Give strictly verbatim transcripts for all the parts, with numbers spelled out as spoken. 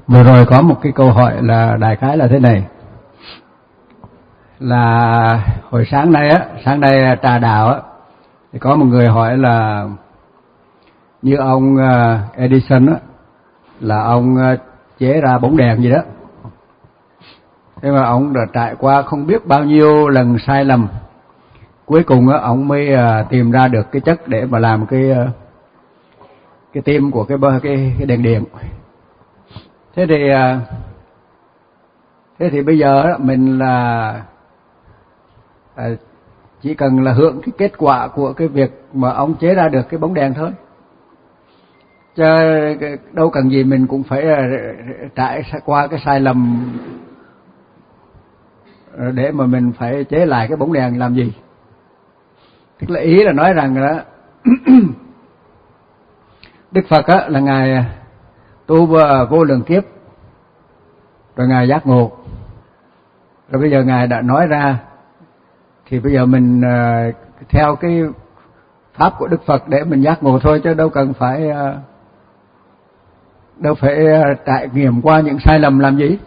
Vừa rồi có một cái câu hỏi là đại khái là thế này, là hồi sáng nay á, sáng nay trà đạo á, thì có một người hỏi là như ông Edison á, là ông chế ra bóng đèn gì đó, thế mà ông đã trải qua không biết bao nhiêu lần sai lầm, cuối cùng á ông mới tìm ra được cái chất để mà làm cái cái tim của cái cái, cái đèn điện. Thế thì thế thì bây giờ mình là chỉ cần là hưởng cái kết quả của cái việc mà ông chế ra được cái bóng đèn thôi, chứ đâu cần gì mình cũng phải trải qua cái sai lầm để mà mình phải chế lại cái bóng đèn làm gì. Tức là ý là nói rằng đó Đức Phật á, là Ngài tu vô lượng kiếp, rồi Ngài giác ngộ, rồi bây giờ Ngài đã nói ra, thì bây giờ mình uh, theo cái pháp của Đức Phật để mình giác ngộ thôi, chứ đâu cần phải uh, đâu phải uh, trải nghiệm qua những sai lầm làm gì.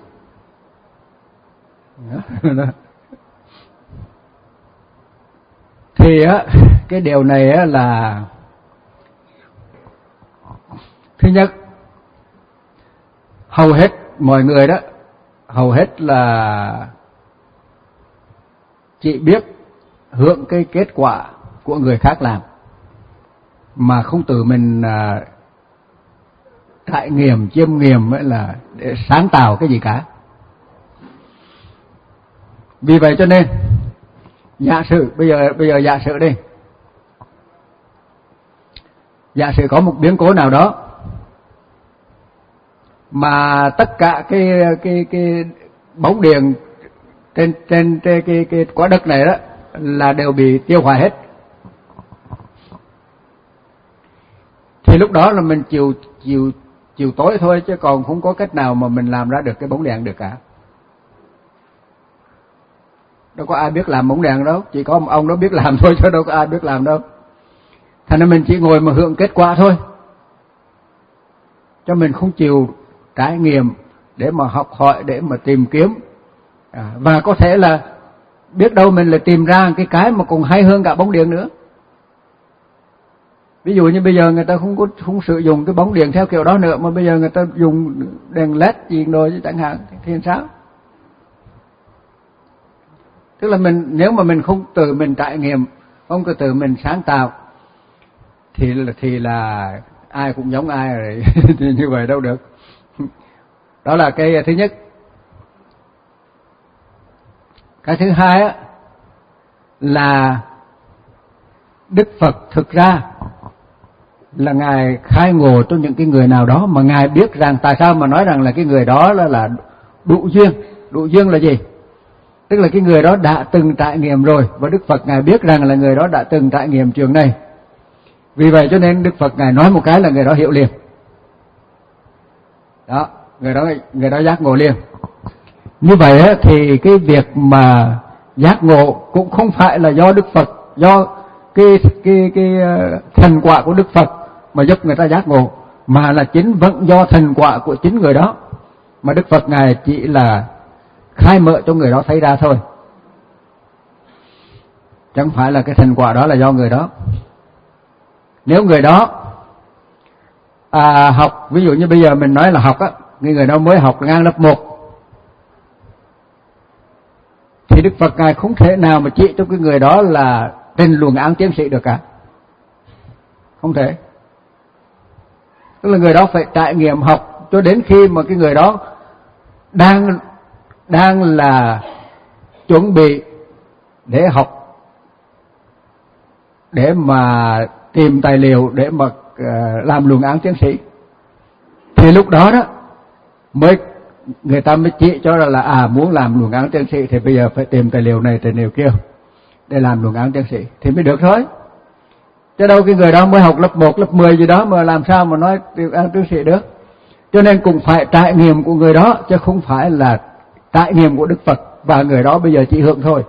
Thì á, cái điều này á là thứ nhất, hầu hết mọi người đó, hầu hết là chỉ biết hưởng cái kết quả của người khác làm, mà không tự mình uh, trải nghiệm, chiêm nghiệm ấy là để sáng tạo cái gì cả. Vì vậy cho nên giả sử bây giờ bây giờ giả sử đi, giả sử có một biến cố nào đó mà tất cả cái cái cái bóng điện trên trên trên cái cái quả đất này đó là đều bị tiêu hoại hết, thì lúc đó là mình chịu chịu chịu tối thôi, chứ còn không có cách nào mà mình làm ra được cái bóng đèn được cả. Đâu có ai biết làm bóng đèn đâu, chỉ có một ông đó biết làm thôi, chứ đâu có ai biết làm đâu. Thành ra mình chỉ ngồi mà hưởng kết quả thôi, cho mình không chịu trải nghiệm để mà học hỏi, để mà tìm kiếm. À, và có thể là biết đâu mình lại tìm ra cái cái mà còn hay hơn cả bóng đèn nữa. Ví dụ như bây giờ người ta không có không sử dụng cái bóng đèn theo kiểu đó nữa, mà bây giờ người ta dùng đèn led gì rồi chẳng hạn, thì sao? Tức là mình nếu mà mình không tự mình trải nghiệm, không có tự mình sáng tạo, thì thì là ai cũng giống ai rồi. Thì như vậy đâu được. Đó là cái thứ nhất. Cái thứ hai á, là Đức Phật thực ra là Ngài khai ngộ cho những cái người nào đó mà Ngài biết rằng, tại sao mà nói rằng là cái người đó là, là đủ duyên. Đủ duyên là gì? Tức là cái người đó đã từng trải nghiệm rồi, và Đức Phật Ngài biết rằng là người đó đã từng trải nghiệm trường này. Vì vậy cho nên Đức Phật Ngài nói một cái là người đó hiểu liền. Đó, người đó người đó giác ngộ liền. Như vậy á, thì cái việc mà giác ngộ cũng không phải là do Đức Phật, do cái cái cái thành quả của Đức Phật mà giúp người ta giác ngộ, mà là chính vẫn do thành quả của chính người đó, mà Đức Phật Ngài chỉ là khai mở cho người đó thấy ra thôi, chẳng phải là cái thành quả đó là do người đó. Nếu người đó à, học, ví dụ như bây giờ mình nói là học á, người người đó mới học ngang lớp một, thì Đức Phật Ngài không thể nào mà chỉ cho cái người đó là trình luận án tiến sĩ được cả, không thể. Tức là người đó phải trải nghiệm học cho đến khi mà cái người đó đang đang là chuẩn bị để học, để mà tìm tài liệu để mà uh, làm luận án tiến sĩ, thì lúc đó đó mới người ta mới chỉ cho là, là à muốn làm luận án tiến sĩ thì bây giờ phải tìm tài liệu này tài liệu kia để làm luận án tiến sĩ thì mới được thôi. Chứ đâu cái người đó mới học lớp một, lớp mười gì đó mà làm sao mà nói luận án tiến sĩ được. Cho nên cũng phải trải nghiệm của người đó, chứ không phải là trải nghiệm của Đức Phật, và người đó bây giờ chỉ hưởng thôi.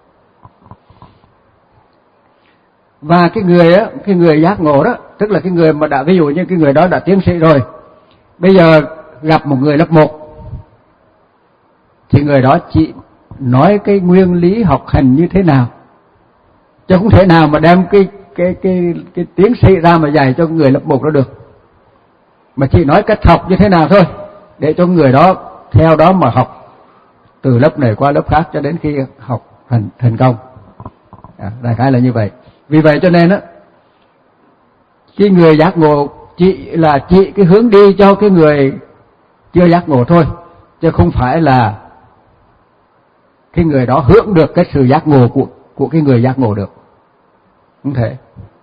Và cái người á, cái người giác ngộ đó, tức là cái người mà đã, ví dụ như cái người đó đã tiến sĩ rồi, bây giờ gặp một người lớp một thì người đó chỉ nói cái nguyên lý học hành như thế nào, chứ không thể nào mà đem cái cái cái cái tiến sĩ ra mà dạy cho người lớp một đó được, mà chỉ nói cách học như thế nào thôi để cho người đó theo đó mà học từ lớp này qua lớp khác cho đến khi học thành thành công. À, đại khái là như vậy. Vì vậy cho nên á, cái người giác ngộ chỉ là chỉ cái hướng đi cho cái người chưa giác ngộ thôi, chứ không phải là cái người đó hưởng được cái sự giác ngộ của của cái người giác ngộ được, không thể.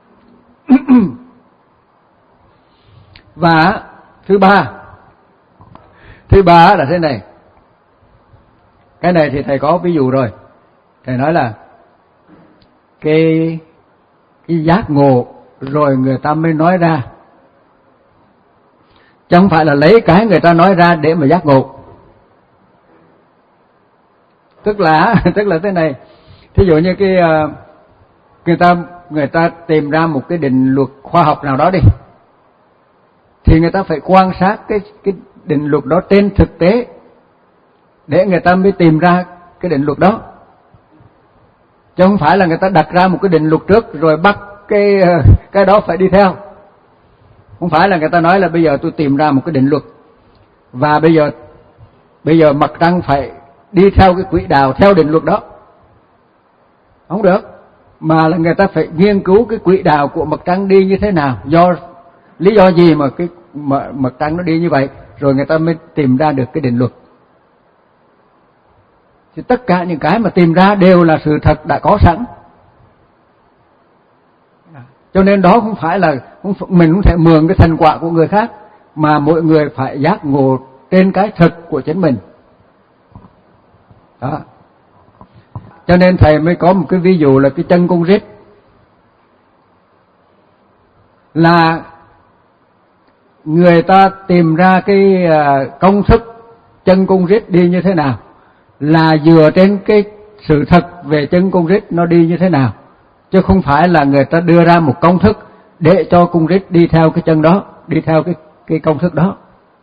Và thứ ba, thứ ba là thế này. Cái này thì thầy có ví dụ rồi. Thầy nói là cái cái giác ngộ rồi người ta mới nói ra, chứ không phải là lấy cái người ta nói ra để mà giác ngộ. Tức là tức là thế này. Thí dụ như cái người ta người ta tìm ra một cái định luật khoa học nào đó đi, thì người ta phải quan sát cái cái định luật đó trên thực tế để người ta mới tìm ra cái định luật đó, chứ không phải là người ta đặt ra một cái định luật trước rồi bắt cái cái đó phải đi theo. Không phải là người ta nói là bây giờ tôi tìm ra một cái định luật và bây giờ bây giờ mặt trăng phải đi theo cái quỹ đạo theo định luật đó, không được. Mà là người ta phải nghiên cứu cái quỹ đạo của mặt trăng đi như thế nào, do lý do gì mà cái mặt trăng nó đi như vậy, rồi người ta mới tìm ra được cái định luật. Thì tất cả những cái mà tìm ra đều là sự thật đã có sẵn. Cho nên đó không phải là mình không thể mượn cái thành quả của người khác, mà mỗi người phải giác ngộ trên cái thực của chính mình. Đó. Cho nên thầy mới có một cái ví dụ là cái chân cung rít. Là người ta tìm ra cái công thức chân cung rít đi như thế nào là dựa trên cái sự thật về chân cung rít nó đi như thế nào, chứ không phải là người ta đưa ra một công thức để cho cung rít đi theo cái chân đó, đi theo cái cái công thức đó.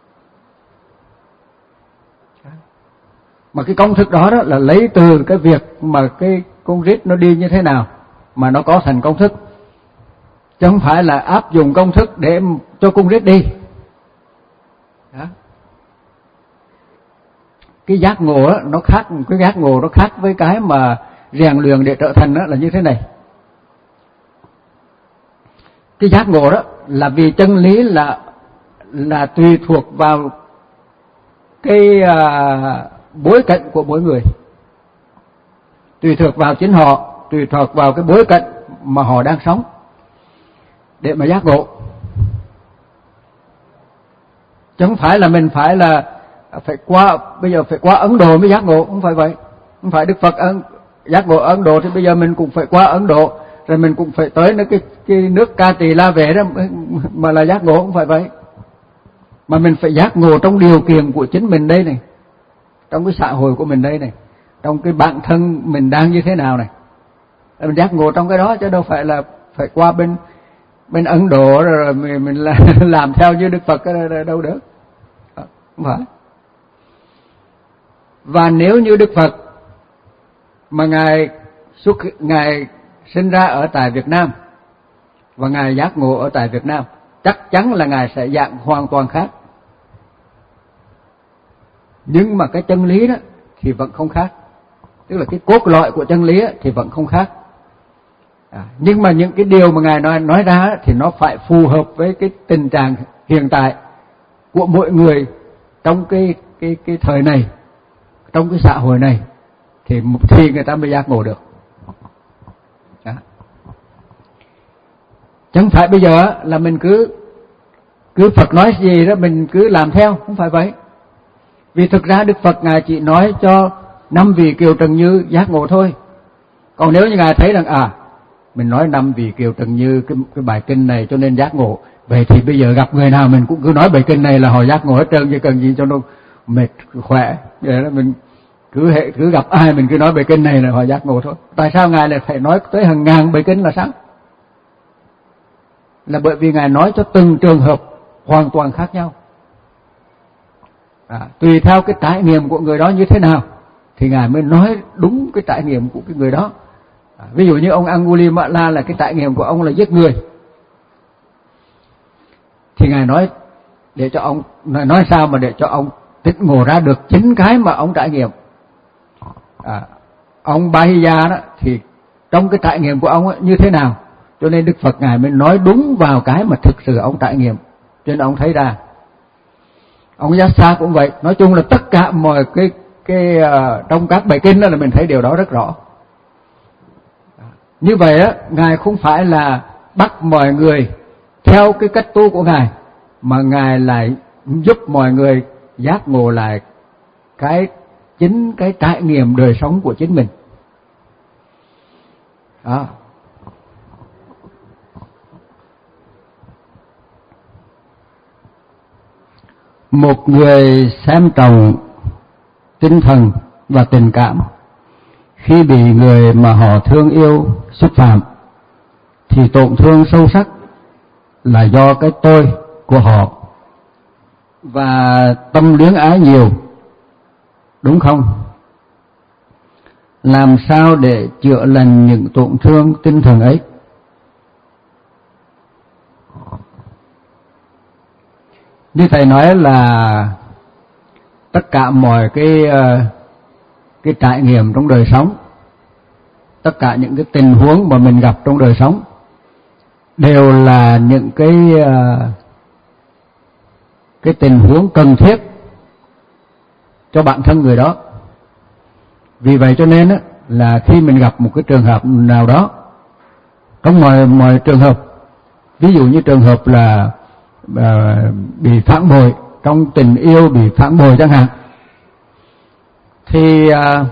Mà cái công thức đó, đó là lấy từ cái việc mà cái cung rít nó đi như thế nào mà nó có thành công thức, chứ không phải là áp dụng công thức để cho cung rít đi. Đó. Cái giác ngộ đó, nó khác, cái giác ngộ nó khác với cái mà rèn luyện để trở thành đó là như thế này. Cái giác ngộ đó là vì chân lý là là tùy thuộc vào cái à, bối cảnh của mỗi người, tùy thuộc vào chính họ, tùy thuộc vào cái bối cảnh mà họ đang sống để mà giác ngộ. Chứ không phải là mình phải là phải qua, bây giờ phải qua Ấn Độ mới giác ngộ, không phải vậy. Không phải Đức Phật ấn, giác ngộ Ấn Độ thì bây giờ mình cũng phải qua Ấn Độ, rồi mình cũng phải tới nó cái, cái nước Ca Tỳ La Vệ đó mà là giác ngộ, không phải vậy. Mà mình phải giác ngộ trong điều kiện của chính mình đây này, trong cái xã hội của mình đây này, trong cái bản thân mình đang như thế nào này, mình giác ngộ trong cái đó, chứ đâu phải là phải qua bên bên Ấn Độ rồi mình, mình làm theo như Đức Phật đâu được, không phải. Và nếu như Đức Phật mà ngài xuất ngài sinh ra ở tại Việt Nam và ngài giác ngộ ở tại Việt Nam, chắc chắn là ngài sẽ dạng hoàn toàn khác. Nhưng mà cái chân lý đó thì vẫn không khác, tức là cái cốt lõi của chân lý thì vẫn không khác. À, nhưng mà những cái điều mà ngài nói nói ra thì nó phải phù hợp với cái tình trạng hiện tại của mỗi người trong cái cái cái thời này, trong cái xã hội này, thì thì người ta mới giác ngộ được. Đó. Chẳng phải bây giờ là mình cứ cứ Phật nói gì đó mình cứ làm theo, không phải vậy. Vì thực ra Đức Phật ngài chỉ nói cho năm vị Kiều Trần Như giác ngộ thôi. Còn nếu như ngài thấy rằng à mình nói năm vị Kiều Trần Như cái cái bài kinh này cho nên giác ngộ, vậy thì bây giờ gặp người nào mình cũng cứ nói bài kinh này là họ giác ngộ hết trơn, chứ cần gì cho nó mệt khỏe. Vậy đó, mình cứ hệ cứ gặp ai mình cứ nói bài kinh này là họ giác ngộ thôi. Tại sao ngài lại phải nói tới hàng ngàn bài kinh là sao? Là bởi vì ngài nói cho từng trường hợp hoàn toàn khác nhau. À, tùy theo cái trải nghiệm của người đó như thế nào thì Ngài mới nói đúng cái trải nghiệm của cái người đó. À, ví dụ như ông Angulimala là cái trải nghiệm của ông là giết người, thì Ngài nói để cho ông nói sao mà để cho ông tỉnh ngộ ra được chính cái mà ông trải nghiệm. À, ông Bahiya đó thì trong cái trải nghiệm của ông ấy, như thế nào, cho nên Đức Phật Ngài mới nói đúng vào cái mà thực sự ông trải nghiệm, cho nên ông thấy ra. Ông Yassa cũng vậy, nói chung là tất cả mọi cái cái uh, trong các bài kinh đó là mình thấy điều đó rất rõ. Như vậy á, Ngài không phải là bắt mọi người theo cái cách tu của Ngài, mà Ngài lại giúp mọi người giác ngộ lại cái chính cái trải nghiệm đời sống của chính mình. Đó. Một người xem trọng tinh thần và tình cảm, khi bị người mà họ thương yêu xúc phạm thì tổn thương sâu sắc là do cái tôi của họ và tâm luyến ái nhiều, đúng không? Làm sao để chữa lành những tổn thương tinh thần ấy? Như thầy nói là tất cả mọi cái cái trải nghiệm trong đời sống, tất cả những cái tình huống mà mình gặp trong đời sống đều là những cái cái tình huống cần thiết cho bản thân người đó. Vì vậy cho nên á, là khi mình gặp một cái trường hợp nào đó, trong mọi mọi trường hợp, ví dụ như trường hợp là uh, bị phản bội trong tình yêu, bị phản bội chẳng hạn, thì uh,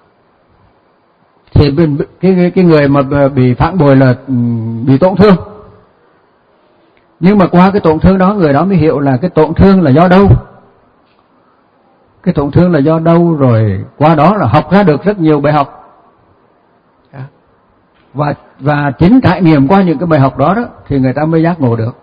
thì cái cái người mà bị phản bội là bị tổn thương. Nhưng mà qua cái tổn thương đó, người đó mới hiểu là cái tổn thương là do đâu, cái tổn thương là do đâu, rồi qua đó là học ra được rất nhiều bài học. Và và chính trải nghiệm qua những cái bài học đó đó thì người ta mới giác ngộ được.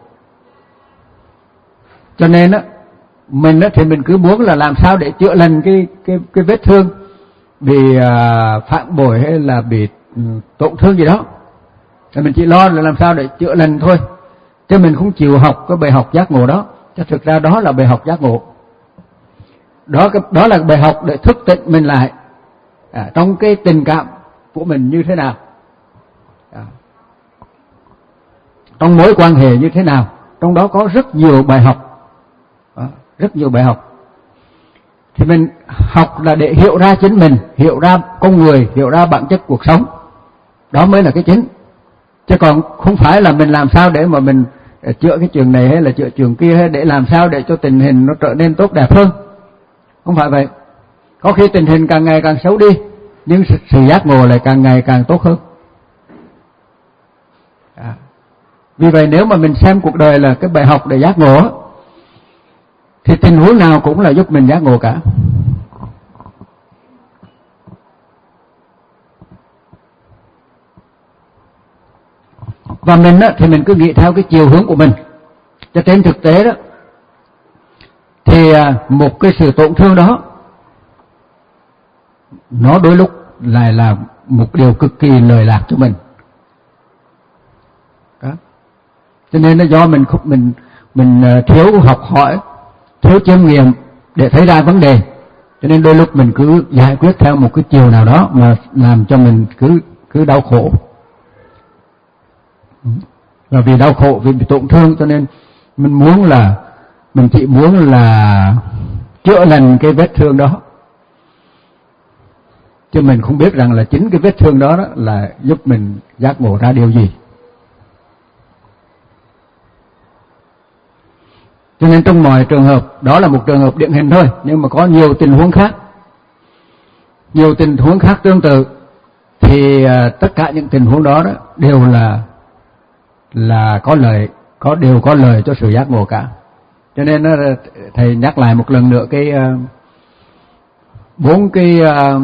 Cho nên á, mình á thì mình cứ muốn là làm sao để chữa lành cái cái cái vết thương bị à, phản bội hay là bị um, tổn thương gì đó, thì mình chỉ lo là làm sao để chữa lành thôi, chứ mình không chịu học cái bài học giác ngộ đó. Chứ thực ra đó là bài học giác ngộ, đó đó là bài học để thức tỉnh mình lại à, trong cái tình cảm của mình như thế nào, à, trong mối quan hệ như thế nào. Trong đó có rất nhiều bài học, à, rất nhiều bài học. Thì mình học là để hiểu ra chính mình, hiểu ra con người, hiểu ra bản chất cuộc sống, đó mới là cái chính. Chứ còn không phải là mình làm sao để mà mình chữa cái trường này hay là chữa trường kia, hay để làm sao để cho tình hình nó trở nên tốt đẹp hơn. Không phải vậy. Có khi tình hình càng ngày càng xấu đi, nhưng sự, sự giác ngộ lại càng ngày càng tốt hơn. À. Vì vậy nếu mà mình xem cuộc đời là cái bài học để giác ngộ, thì tình huống nào cũng là giúp mình giác ngộ cả. Và mình á, thì mình cứ nghĩ theo cái chiều hướng của mình. Cho trên thực tế đó, thì một cái sự tổn thương đó, nó đôi lúc lại là một điều cực kỳ lợi lạc cho mình. Đó. Cho nên nó do mình mình mình thiếu học hỏi, thiếu chiêm nghiệm để thấy ra vấn đề, cho nên đôi lúc mình cứ giải quyết theo một cái chiều nào đó mà làm cho mình cứ cứ đau khổ. Và vì đau khổ, vì bị tổn thương, cho nên mình muốn là mình chỉ muốn là chữa lành cái vết thương đó, chứ mình không biết rằng là chính cái vết thương đó, đó là giúp mình giác ngộ ra điều gì. Cho nên trong mọi trường hợp, đó là một trường hợp điển hình thôi, nhưng mà có nhiều tình huống khác, nhiều tình huống khác tương tự, thì uh, tất cả những tình huống đó, đó đều là là có lợi, có đều có lợi cho sự giác ngộ cả. Cho nên uh, thầy nhắc lại một lần nữa cái uh, bốn cái uh,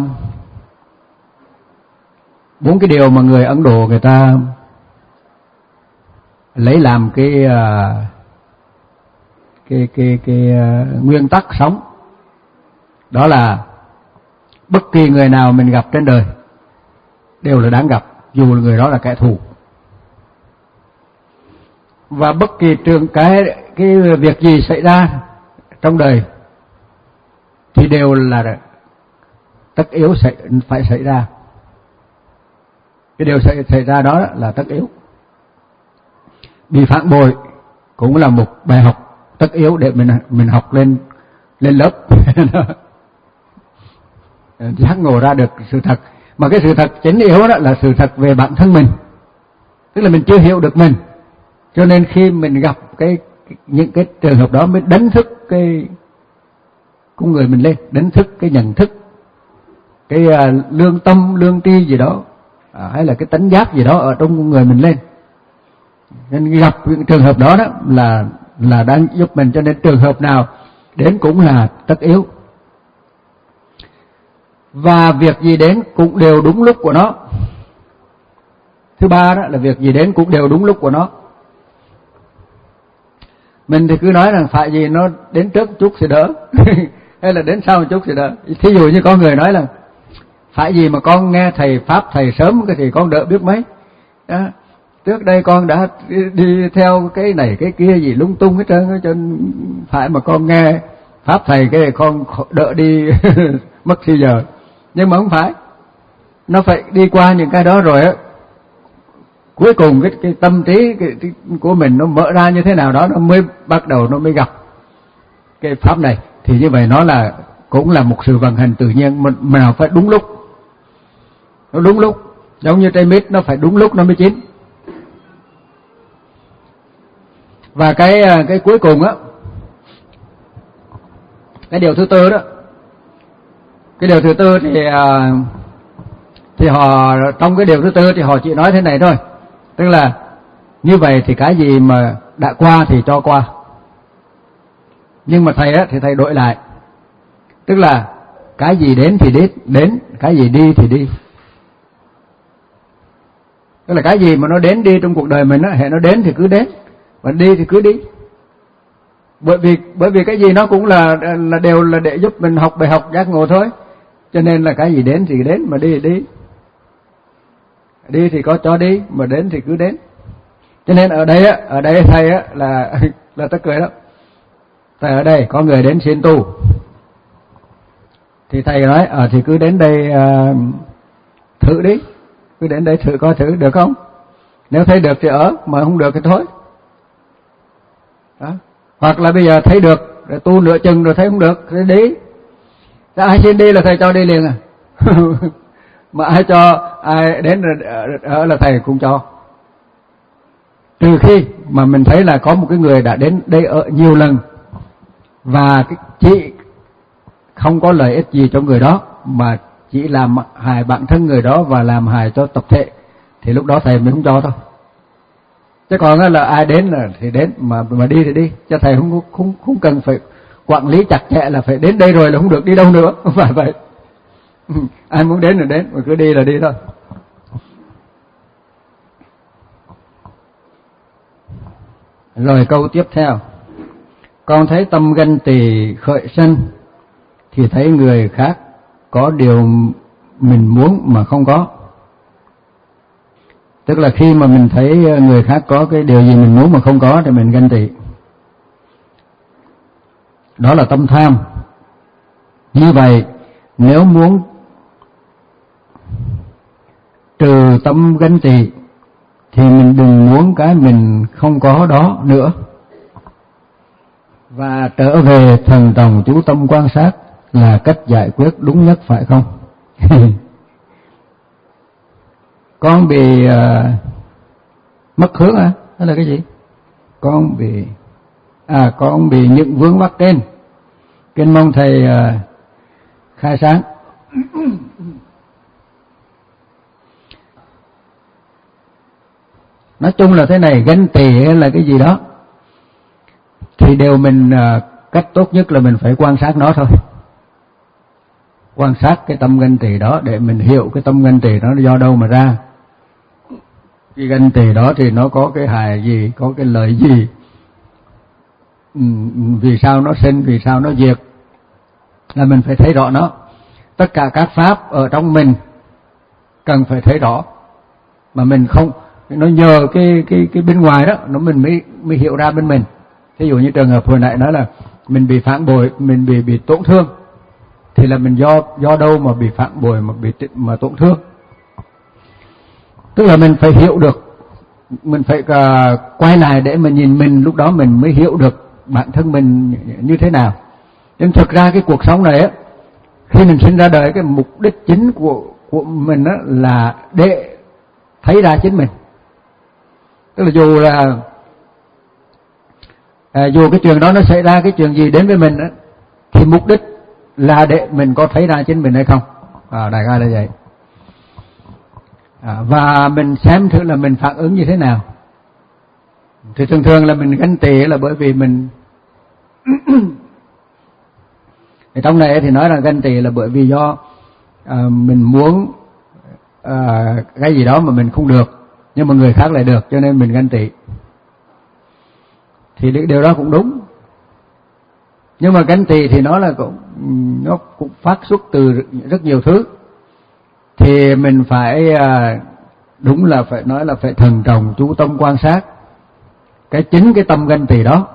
bốn cái điều mà người Ấn Độ người ta lấy làm cái uh, cái cái cái uh, nguyên tắc sống Đó là bất kỳ người nào mình gặp trên đời đều là đáng gặp, dù là người đó là kẻ thù. Và bất kỳ trường cái cái việc gì xảy ra trong đời thì đều là tất yếu sẽ phải xảy ra. Cái điều xảy, xảy ra đó là tất yếu. Bị phản bội cũng là một bài học tất yếu để mình mình học lên lên lớp. Giác ngộ ra được sự thật. Mà cái sự thật chính yếu đó là sự thật về bản thân mình. Tức là mình chưa hiểu được mình. Cho nên khi mình gặp cái những cái trường hợp đó mới đánh thức cái con người mình lên, đánh thức cái nhận thức, cái uh, lương tâm, lương tri gì đó, à, hay là cái tánh giác gì đó ở trong con người mình lên. Nên gặp những trường hợp đó đó là là đang giúp mình. Cho nên trường hợp nào đến cũng là tất yếu. Và việc gì đến cũng đều đúng lúc của nó. Thứ ba đó là việc gì đến cũng đều đúng lúc của nó. Mình thì cứ nói rằng phải gì nó đến trước chút thì đỡ, hay là đến sau một chút thì đỡ. Thí dụ như có người nói là phải gì mà con nghe thầy Pháp thầy sớm cái thì con đỡ biết mấy. Đó. Trước đây con đã đi, đi theo cái này cái kia gì lung tung hết trơn, cho phải mà con nghe Pháp thầy cái này con đỡ đi mất thì giờ. Nhưng mà không phải. Nó phải đi qua những cái đó rồi á, cuối cùng cái, cái tâm trí cái, cái của mình nó mở ra như thế nào đó, nó mới bắt đầu nó mới gặp cái pháp này. Thì như vậy nó là cũng là một sự vận hành tự nhiên, mà, mà nào phải đúng lúc. Nó đúng lúc, giống như trái mít nó phải đúng lúc nó mới chín. Và cái cái cuối cùng á, cái điều thứ tư đó, cái điều thứ tư thì thì họ trong cái điều thứ tư thì họ chỉ nói thế này thôi. Tức là như vậy thì cái gì mà đã qua thì cho qua. Nhưng mà thầy á thì thầy đổi lại. Tức là cái gì đến thì đến, đến, cái gì đi thì đi. Tức là cái gì mà nó đến đi trong cuộc đời mình á, hệ nó đến thì cứ đến, và đi thì cứ đi. Bởi vì bởi vì cái gì nó cũng là là đều là để giúp mình học bài học giác ngộ thôi. Cho nên là cái gì đến thì đến, mà đi thì đi. Đi thì có cho đi, mà đến thì cứ đến. Cho nên ở đây á, ở đây thầy á là là ta cười lắm. Thầy ở đây có người đến xin tu, thì thầy nói ờ à, thì cứ đến đây uh, thử đi, cứ đến đây thử coi thử được không. Nếu thấy được thì ở, mà không được thì thôi. Đó. Hoặc là bây giờ thấy được rồi tu nửa chừng rồi thấy không được thì đi.ถ้าai xin đi là thầy cho đi liền à. Mà ai cho ai đến ở là thầy cũng cho. Trừ khi mà mình thấy là có một cái người đã đến đây ở nhiều lần và cái chỉ không có lợi ích gì cho người đó, mà chỉ làm hại bản thân người đó và làm hại cho tập thể, thì lúc đó thầy mới không cho thôi. Chứ còn là ai đến là thì đến, mà mà đi thì đi, cho thầy không không không cần phải quản lý chặt chẽ là phải đến đây rồi là không được đi đâu nữa, không phải vậy. Ai muốn đến là đến, mà cứ đi là đi thôi. Rồi câu tiếp theo. Con thấy tâm ganh tỳ khởi sân thì thấy người khác có điều mình muốn mà không có. Tức là khi mà mình thấy người khác có cái điều gì mình muốn mà không có thì mình ganh tị. Đó là tâm tham. Như vậy nếu muốn trừ tâm ganh tị thì mình đừng muốn cái mình không có đó nữa. Và trở về thần đồng chú tâm quan sát là cách giải quyết đúng nhất, phải không? Con bị uh, mất hướng à? Đó là cái gì? Con bị à con bị những vướng mắc trên. Kính mong thầy uh, khai sáng. Nói chung là thế này, ganh tị hay là cái gì đó thì đều mình uh, cách tốt nhất là mình phải quan sát nó thôi. Quan sát cái tâm ganh tị đó để mình hiểu cái tâm ganh tị đó do đâu mà ra. Cái ganh tị đó thì nó có cái hại gì, có cái lợi gì, ừ, vì sao nó sinh, vì sao nó diệt. là mình phải thấy rõ nó. Tất cả các pháp ở trong mình cần phải thấy rõ, mà mình không, nó nhờ cái cái cái bên ngoài đó nó mình mới mới hiểu ra bên mình. Ví dụ như trường hợp hồi nãy nói là mình bị phản bội, mình bị bị tổn thương, thì là mình do do đâu mà bị phản bội mà bị mà tổn thương. Tức là mình phải hiểu được, mình phải uh, quay lại để mà nhìn mình, lúc đó mình mới hiểu được bản thân mình như thế nào. Nhưng thực ra cái cuộc sống này á, khi mình sinh ra đời, cái mục đích chính của của mình á là để thấy ra chính mình. Tức là dù là à, dù cái chuyện đó nó xảy ra, cái chuyện gì đến với mình á, thì mục đích là để mình có thấy ra chính mình hay không. À, đại khái là vậy. À, và mình xem thử là mình phản ứng như thế nào. Thì thường thường là mình ganh tị là bởi vì mình thì trong này thì nói là ganh tị là bởi vì do à, mình muốn à, cái gì đó mà mình không được, nhưng mà người khác lại được, cho nên mình ganh tị. Thì điều đó cũng đúng. Nhưng mà ganh tị thì nó là cũng nó cũng phát xuất từ rất nhiều thứ. Thì mình phải à, đúng là phải nói là phải thần trọng chú tâm quan sát cái chính cái tâm ganh tị đó,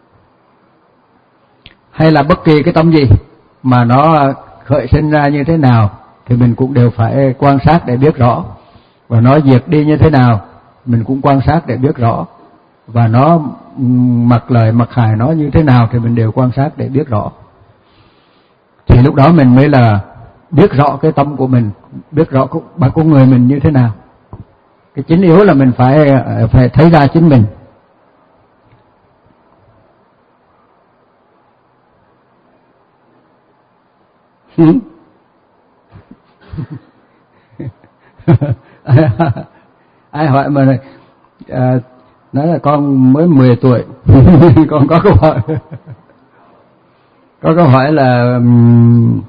hay là bất kỳ cái tâm gì mà nó khởi sinh ra như thế nào thì mình cũng đều phải quan sát để biết rõ, và nó diệt đi như thế nào mình cũng quan sát để biết rõ, và nó mặc lời mặc hại nó như thế nào thì mình đều quan sát để biết rõ. Thì lúc đó mình mới là biết rõ cái tâm của mình, biết rõ bản con người mình như thế nào. Cái chính yếu là mình phải phải thấy ra chính mình. Ai hỏi mà à, nói là con mới mười tuổi. Con có câu hỏi có câu hỏi là um,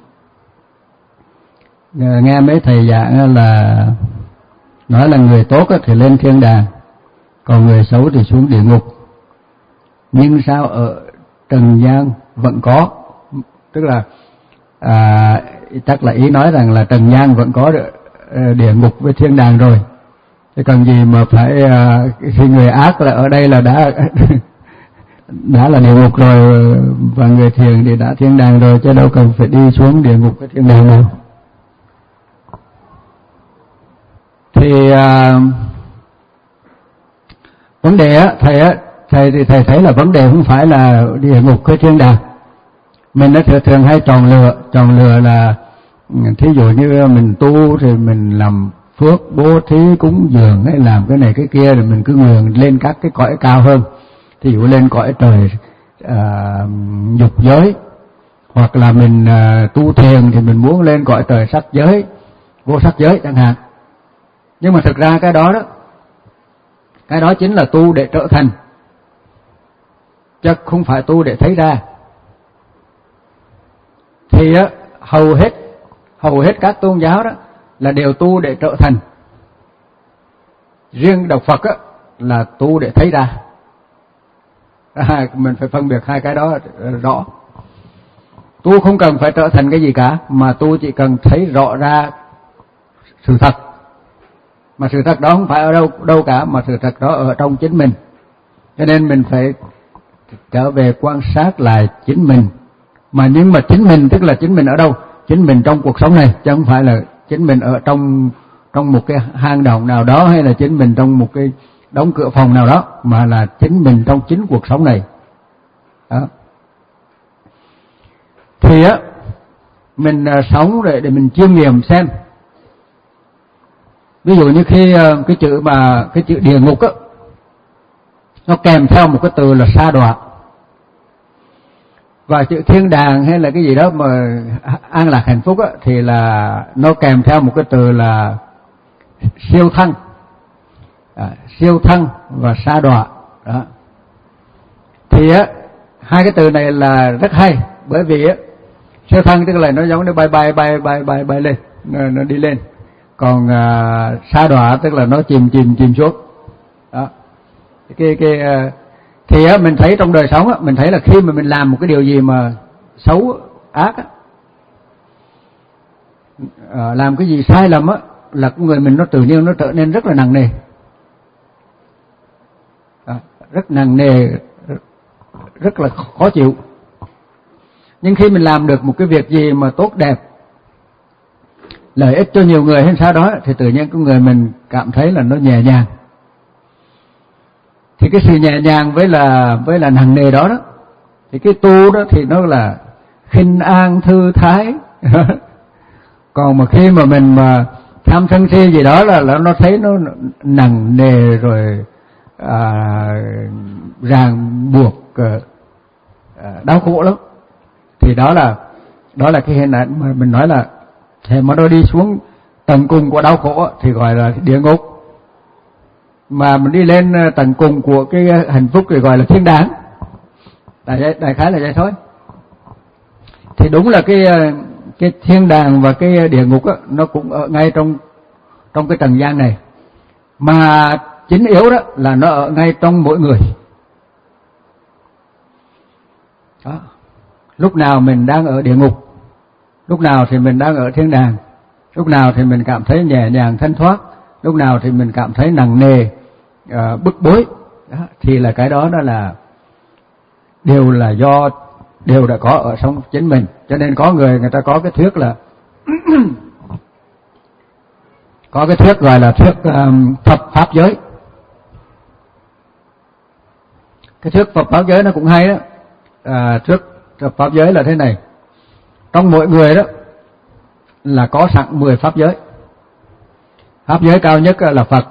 nghe mấy thầy giảng là nói là người tốt thì lên thiên đàng, còn người xấu thì xuống địa ngục. Nhưng sao ở trần gian vẫn có, tức là à, chắc là ý nói rằng là trần gian vẫn có địa ngục với thiên đàng rồi, chứ cần gì mà phải à, khi người ác là ở đây là đã đã là địa ngục rồi, và người thiện thì đã thiên đàng rồi, chứ đâu cần phải đi xuống địa ngục với thiên đàng nào. Thì à, vấn đề á, thầy á, thầy thì thầy thấy là vấn đề không phải là địa ngục với thiên đàng. Mình đã thường thường hay tròn lừa, tròn lừa là thí dụ như mình tu thì mình làm phước bố thí cúng dường hay làm cái này cái kia, rồi mình cứ nguyện lên các cái cõi cao hơn, thí dụ lên cõi trời à, dục giới, hoặc là mình à, tu thiền thì mình muốn lên cõi trời sắc giới, vô sắc giới chẳng hạn. Nhưng mà thực ra cái đó đó, cái đó chính là tu để trở thành, chứ không phải tu để thấy ra. Thì á, hầu hết hầu hết các tôn giáo đó là đều tu để trở thành. Riêng đạo Phật á là tu để thấy ra. À, mình phải phân biệt hai cái đó rõ. Tu không cần phải trở thành cái gì cả, mà tu chỉ cần thấy rõ ra sự thật. Mà sự thật đó không phải ở đâu đâu cả, mà sự thật đó ở trong chính mình. Cho nên mình phải trở về quan sát lại chính mình. Mà nhưng mà chính mình tức là chính mình ở đâu? Chính mình trong cuộc sống này, chứ không phải là chính mình ở trong trong một cái hang động nào đó, hay là chính mình trong một cái đóng cửa phòng nào đó, mà là chính mình trong chính cuộc sống này. Đó. Thì á, mình sống để để mình chiêm nghiệm xem. Ví dụ như khi cái chữ mà cái chữ địa ngục á, nó kèm theo một cái từ là sa đọa. Và chữ thiên đàng hay là cái gì đó mà an lạc hạnh phúc á, thì là nó kèm theo một cái từ là siêu thăng, à, siêu thăng và sa đọa. Đó. Thì á, hai cái từ này là rất hay, bởi vì á, siêu thăng tức là nó giống như bay bay bay bay bay bay lên, nó, nó đi lên. Còn à, sa đọa tức là nó chìm chìm chìm xuống. Đó. Cái cái à, thì á, mình thấy trong đời sống á, mình thấy là khi mà mình làm một cái điều gì mà xấu ác á, à, làm cái gì sai lầm á là người mình nó tự nhiên nó trở nên rất là nặng nề, à, rất nặng nề, rất là khó chịu. Nhưng khi mình làm được một cái việc gì mà tốt đẹp, lợi ích cho nhiều người hay sao đó, thì tự nhiên cái người mình cảm thấy là nó nhẹ nhàng. Thì cái sự nhẹ nhàng với là với là nặng nề đó đó, thì cái tu đó thì nó là khinh an thư thái. Còn mà khi mà mình mà tham sân si gì đó là, là nó thấy nó nặng nề rồi, à, ràng buộc, à, đau khổ lắm. Thì đó là đó là cái hình ảnh mà mình nói là thế mà nó đi xuống tận cùng của đau khổ thì gọi là địa ngục, mà mình đi lên tận cùng của cái hạnh phúc thì gọi là thiên đàng. Đại, đại khái là vậy thôi. Thì đúng là cái cái thiên đàng và cái địa ngục á, nó cũng ở ngay trong trong cái trần gian này, mà chính yếu đó là nó ở ngay trong mỗi người. Đó. Lúc nào mình đang ở địa ngục, lúc nào thì mình đang ở thiên đàng, lúc nào thì mình cảm thấy nhẹ nhàng thanh thoát, lúc nào thì mình cảm thấy nặng nề, uh, bức bối. Đó. Thì là cái đó đó là đều là do đều đã có ở trong chính mình. Cho nên có người người ta có cái thuyết là có cái thuyết gọi là thuyết um, thập pháp giới. Cái thuyết thập pháp giới nó cũng hay đó. À, thuyết thập pháp giới là thế này: trong mỗi người đó là có sẵn mười pháp giới. Pháp giới cao nhất là Phật,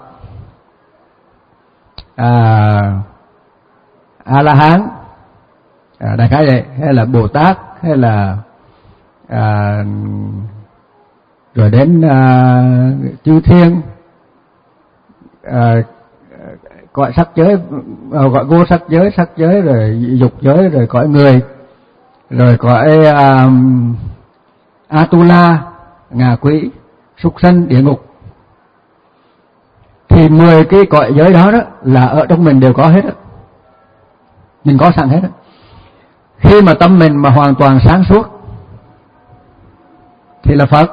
à, A La Hán, à, đại khái vậy, hay là Bồ Tát, hay là à, rồi đến à, chư thiên, à, gọi sắc giới, à, gọi vô sắc giới, sắc giới, rồi dục giới, rồi cõi người, rồi cõi à, Atula, ngạ quỷ, súc sanh, địa ngục. Thì mười cái cõi giới đó đó là ở trong mình đều có hết đó. Mình có sẵn hết đó. Khi mà tâm mình mà hoàn toàn sáng suốt thì là Phật.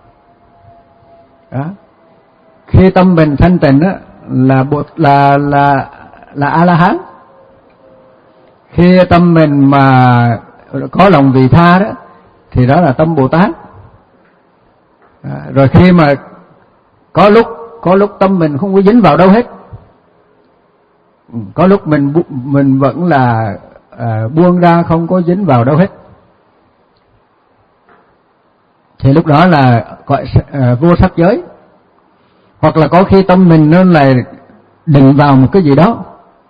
Đó. Khi tâm mình thanh tịnh đó là là là là A La Hán. Khi tâm mình mà có lòng vị tha đó thì đó là tâm Bồ Tát. Đó. Rồi khi mà có lúc có lúc tâm mình không có dính vào đâu hết, có lúc mình mình vẫn là à, buông ra, không có dính vào đâu hết, thì lúc đó là gọi à, vô sắc giới. Hoặc là có khi tâm mình nó lại định vào một cái gì đó,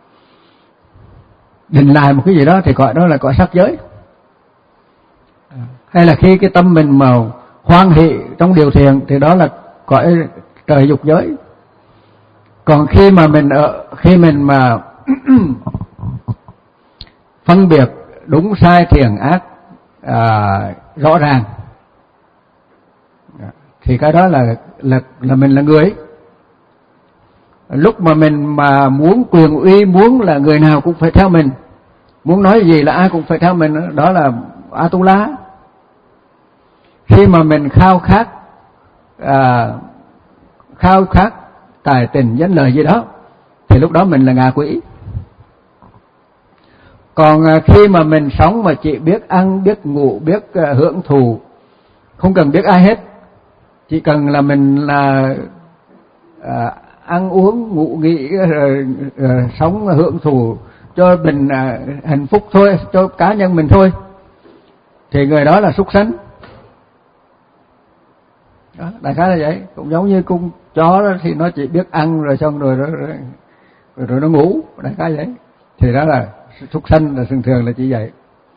định lại một cái gì đó thì gọi đó là gọi sắc giới. Hay là khi cái tâm mình mà hoan hỷ trong điều thiện thì đó là gọi trời dục giới. Còn khi mà mình ở khi mình mà phân biệt đúng sai thiện ác à, rõ ràng thì cái đó là là là mình là người. Lúc mà mình mà muốn quyền uy, muốn là người nào cũng phải theo mình, muốn nói gì là ai cũng phải theo mình, đó là Atula. Khi mà mình khao khát à, khao khát tài tình danh lời gì đó thì lúc đó mình là ngạ quỷ. Còn khi mà mình sống mà chỉ biết ăn, biết ngủ, biết hưởng thụ, không cần biết ai hết, chỉ cần là mình là à, ăn uống ngủ nghỉ rồi, rồi sống hưởng thụ cho mình à, hạnh phúc thôi, cho cá nhân mình thôi, thì người đó là súc sanh. Đó, đại khái là vậy. Cũng giống như con chó đó thì nó chỉ biết ăn rồi xong rồi rồi, rồi, rồi, rồi nó ngủ, đại khái vậy. Thì đó là súc sanh, là thường thường là chỉ vậy.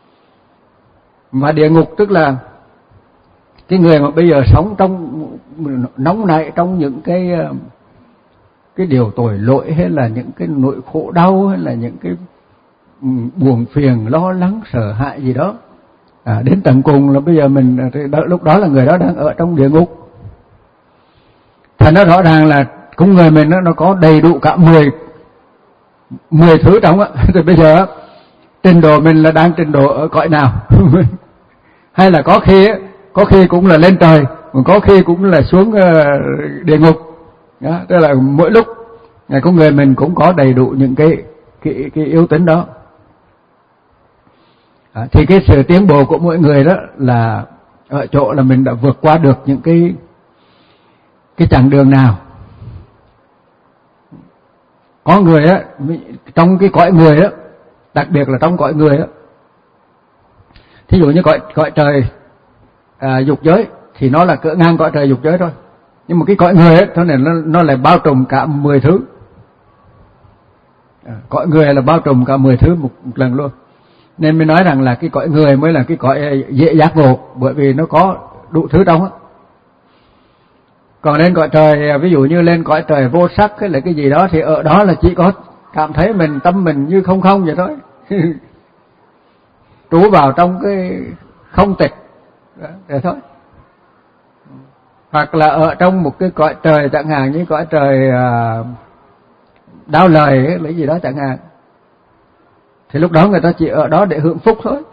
Mà địa ngục tức là cái người mà bây giờ sống trong nóng nảy trong những cái cái điều tội lỗi, hay là những cái nỗi khổ đau, hay là những cái buồn phiền, lo lắng, sợ hãi gì đó, à, đến tận cùng là bây giờ mình đó, lúc đó là người đó đang ở trong địa ngục. Thành nó rõ ràng là con người mình nó, nó có đầy đủ cả mười mười thứ trong á. Thì bây giờ trình độ mình là đang trình độ ở cõi nào? Hay là có khi có khi cũng là lên trời, mà có khi cũng là xuống địa ngục. Đó, tức là mỗi lúc ngày con người mình cũng có đầy đủ những cái cái, cái yếu tính đó. À, thì cái sự tiến bộ của mỗi người đó là ở chỗ là mình đã vượt qua được những cái cái chặng đường nào. Có người á, trong cái cõi người á, đặc biệt là trong cõi người á, thí dụ như cõi cõi trời à, dục giới thì nó là cỡ ngang cõi trời dục giới thôi, nhưng mà cái cõi người á, thế này nó nó lại bao trùm cả mười thứ. À, cõi người là bao trùm cả mười thứ một, một lần luôn. Nên mới nói rằng là cái cõi người mới là cái cõi dễ giác ngộ, bởi vì nó có đủ thứ trong á. Còn lên cõi trời, ví dụ như lên cõi trời vô sắc hay là cái gì đó, thì ở đó là chỉ có cảm thấy mình, tâm mình như không không vậy thôi. Trú vào trong cái không tịch vậy thôi. Hoặc là ở trong một cái cõi trời chẳng hạn như cõi trời uh, đau lời hay là gì đó chẳng hạn, thì lúc đó người ta chỉ ở đó để hưởng phúc thôi.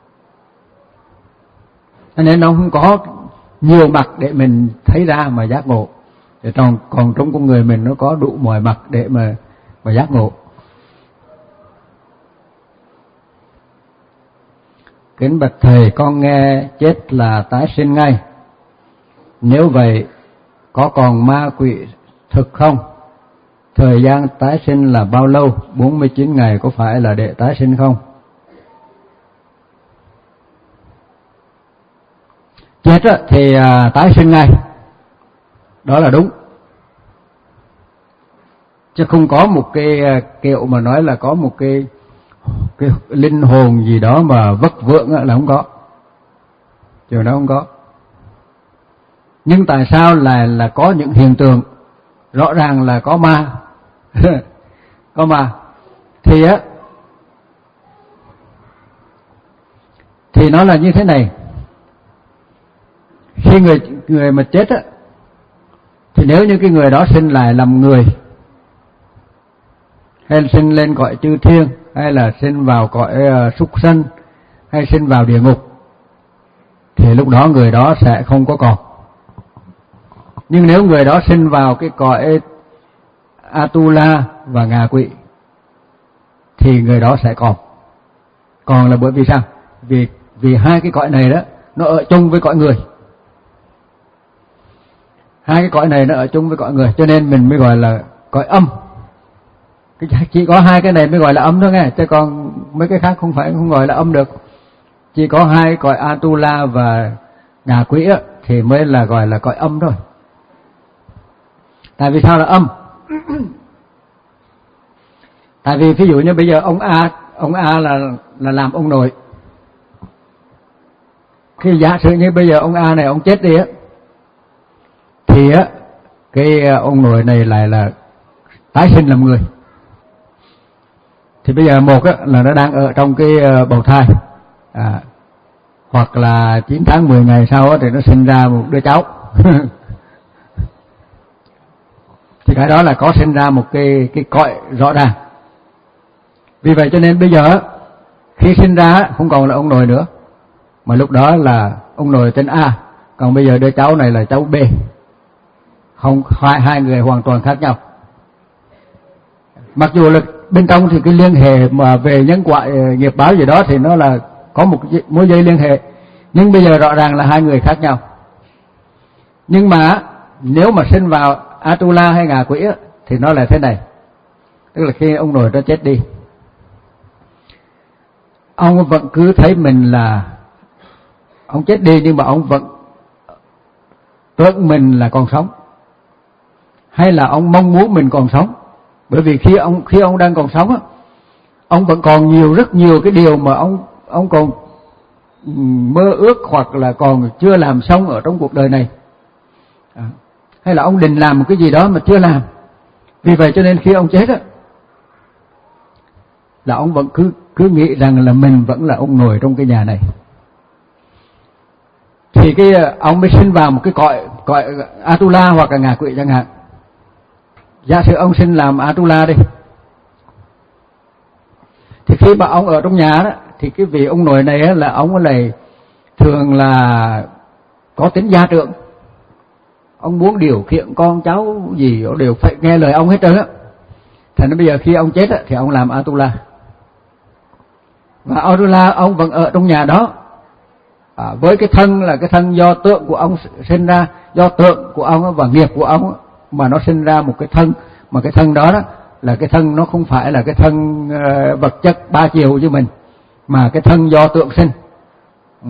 Cho nên nó không có nhiều mặt để mình thấy ra mà giác ngộ. Để còn, còn trong con người mình nó có đủ mọi mặt để mà, mà giác ngộ. Kính bạch thầy, con nghe chết là tái sinh ngay. Nếu vậy có còn ma quỷ thực không? Thời gian tái sinh là bao lâu? bốn mươi chín ngày có phải là để tái sinh không? Chết thì à, tái sinh ngay, đó là đúng. Chứ không có một cái kiểu mà nói là có một cái, cái linh hồn gì đó mà vất vưởng là không có. Điều đó không có. Nhưng tại sao là là có những hiện tượng rõ ràng là có ma? Có ma thì á, thì nó là như thế này. Khi người người mà chết á, thì nếu như cái người đó sinh lại làm người, hay sinh lên cõi chư thiên, hay là sinh vào cõi uh, súc sanh, hay sinh vào địa ngục, thì lúc đó người đó sẽ không có còn. Nhưng nếu người đó sinh vào cái cõi Atula và ngạ quỷ, thì người đó sẽ còn. Còn là bởi vì sao? Vì vì hai cái cõi này đó nó ở chung với cõi người. Hai cái cõi này nó ở chung với cõi người, cho nên mình mới gọi là cõi âm. Chỉ có hai cái này mới gọi là âm thôi nghe, chứ còn mấy cái khác không phải, không gọi là âm được. Chỉ có hai cõi Atula và ngạ quỷ á, thì mới là gọi là cõi âm thôi. Tại vì sao là âm? Tại vì ví dụ như bây giờ ông A, ông A là là làm ông nội. Khi giả sử như bây giờ ông A này ông chết đi á, thì á cái ông nội này lại là tái sinh làm người. Thì bây giờ một á là nó đang ở trong cái bào thai, à, hoặc là chín tháng mười ngày sau á thì nó sinh ra một đứa cháu. Thì cái đó là có sinh ra một cái cái cõi rõ ràng. Vì vậy cho nên bây giờ khi sinh ra không còn là ông nội nữa, mà lúc đó là ông nội tên A, còn bây giờ đứa cháu này là cháu B. Không, hai, hai người hoàn toàn khác nhau. Mặc dù là bên trong thì cái liên hệ mà về nhân quả nghiệp báo gì đó thì nó là có một mối dây liên hệ, nhưng bây giờ rõ ràng là hai người khác nhau. Nhưng mà nếu mà sinh vào Atula hay ngạ quỷ thì nó là thế này. Tức là khi ông nội đó chết đi, ông vẫn cứ thấy mình là ông chết đi, nhưng mà ông vẫn tưởng mình là còn sống, hay là ông mong muốn mình còn sống. Bởi vì khi ông khi ông đang còn sống á, ông vẫn còn nhiều rất nhiều cái điều mà ông ông còn mơ ước hoặc là còn chưa làm xong ở trong cuộc đời này, à, hay là ông định làm một cái gì đó mà chưa làm. Vì vậy cho nên khi ông chết á, là ông vẫn cứ cứ nghĩ rằng là mình vẫn là ông nội trong cái nhà này. Thì cái ông mới sinh vào một cái cõi cõi Atula hoặc là ngạ quỷ chẳng hạn. Giả sử ông sinh làm Atula đi, thì khi mà ông ở trong nhà đó, thì cái vị ông nội này là ông lại thường là có tính gia trưởng, ông muốn điều khiển con cháu gì đều phải nghe lời ông hết trơn á. Thành ra bây giờ khi ông chết á, thì ông làm Atula. Và Atula ông vẫn ở trong nhà đó, à, với cái thân là cái thân do tượng của ông sinh ra, do tượng của ông và nghiệp của ông mà nó sinh ra một cái thân, mà cái thân đó, đó là cái thân nó không phải là cái thân uh, vật chất ba chiều như mình, mà cái thân do tượng sinh. Ừ.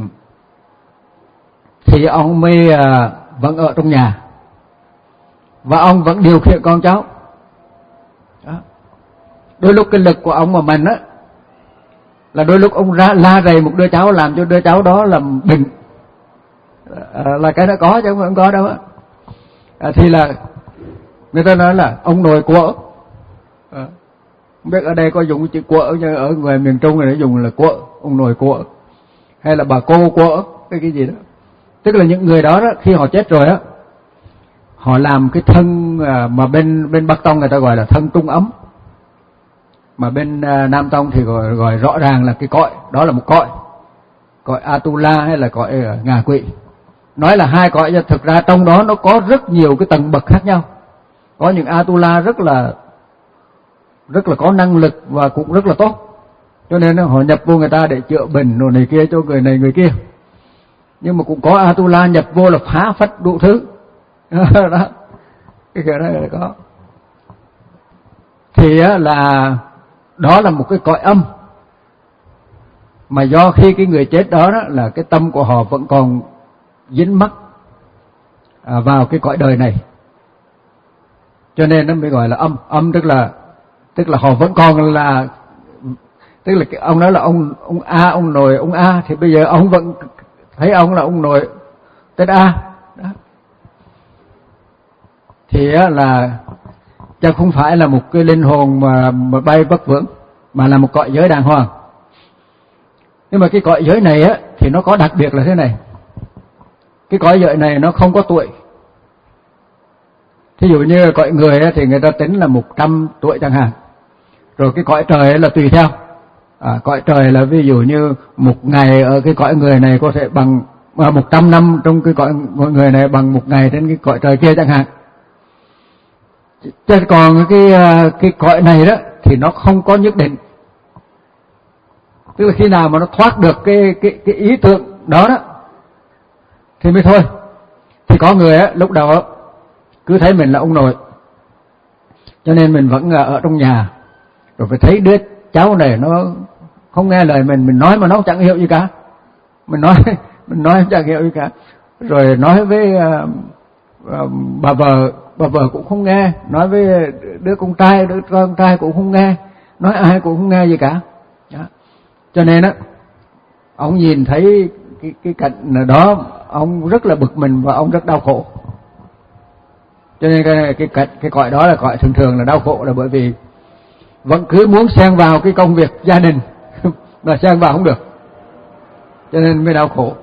Thì ông mới uh, vẫn ở trong nhà và ông vẫn điều khiển con cháu. Đó. Đôi lúc cái lực của ông mà mình á, là đôi lúc ông ra la rầy một đứa cháu làm cho đứa cháu đó làm bệnh, à, là cái đó có chứ không có đâu á. À, thì là người ta nói là ông nội quợ, à, không biết ở đây có dùng chữ quợ, nhưng ở ngoài miền Trung này nó dùng là quợ, ông nội quợ, hay là bà cô quợ, cái cái gì đó. Tức là những người đó, đó khi họ chết rồi á, họ làm cái thân mà bên bên Bắc Tông người ta gọi là thân trung ấm, mà bên uh, Nam Tông thì gọi, gọi rõ ràng là cái cõi, đó là một cõi, cõi Atula hay là cõi uh, ngạ quỷ. Nói là hai cõi, nhưng thực ra trong đó nó có rất nhiều cái tầng bậc khác nhau. Có những Atula rất là rất là có năng lực và cũng rất là tốt, cho nên họ nhập vô người ta để chữa bệnh rồi này kia cho người này người kia. Nhưng mà cũng có Atula nhập vô là phá phách đủ thứ. Đó, cái kiểu đó là có. Thì á, là đó là một cái cõi âm, mà do khi cái người chết đó, đó là cái tâm của họ vẫn còn dính mắc à, vào cái cõi đời này, cho nên nó mới gọi là âm. Âm tức là tức là họ vẫn còn là, tức là cái, ông nói là ông ông A, ông nội ông A, thì bây giờ ông vẫn thấy ông là ông nội tên A. Đó. Thì á, là chắc không phải là một cái linh hồn mà, mà bay vất vưởng, mà là một cõi giới đàng hoàng. Nhưng mà cái cõi giới này á, thì nó có đặc biệt là thế này. Cái cõi giới này nó không có tuổi. Thí dụ như cõi người á, thì người ta tính là một trăm tuổi chẳng hạn. Rồi cái cõi trời là tùy theo. À, cõi trời là ví dụ như một ngày ở cái cõi người này có thể bằng à, một trăm năm trong cái cõi người này bằng một ngày trên cái cõi trời kia chẳng hạn. Chứ còn cái cái cõi này đó thì nó không có nhất định. Tức là khi nào mà nó thoát được cái cái cái ý tưởng đó đó thì mới thôi. Thì có người á, lúc đầu á, cứ thấy mình là ông nội, cho nên mình vẫn ở trong nhà, rồi phải thấy đứa cháu này nó không nghe lời mình, mình nói mà nó chẳng hiểu gì cả, mình nói mình nói chẳng hiểu gì cả, rồi nói với uh, uh, bà vợ, bà vợ cũng không nghe, nói với đứa con trai, đứa con trai cũng không nghe, nói ai cũng không nghe gì cả. Đó. Cho nên á, ông nhìn thấy cái cái cảnh đó, ông rất là bực mình và ông rất đau khổ. Cho nên cái cái cái, cái cõi đó là cõi thường thường là đau khổ, là bởi vì vẫn cứ muốn xen vào cái công việc gia đình mà xen vào không được, cho nên mới đau khổ.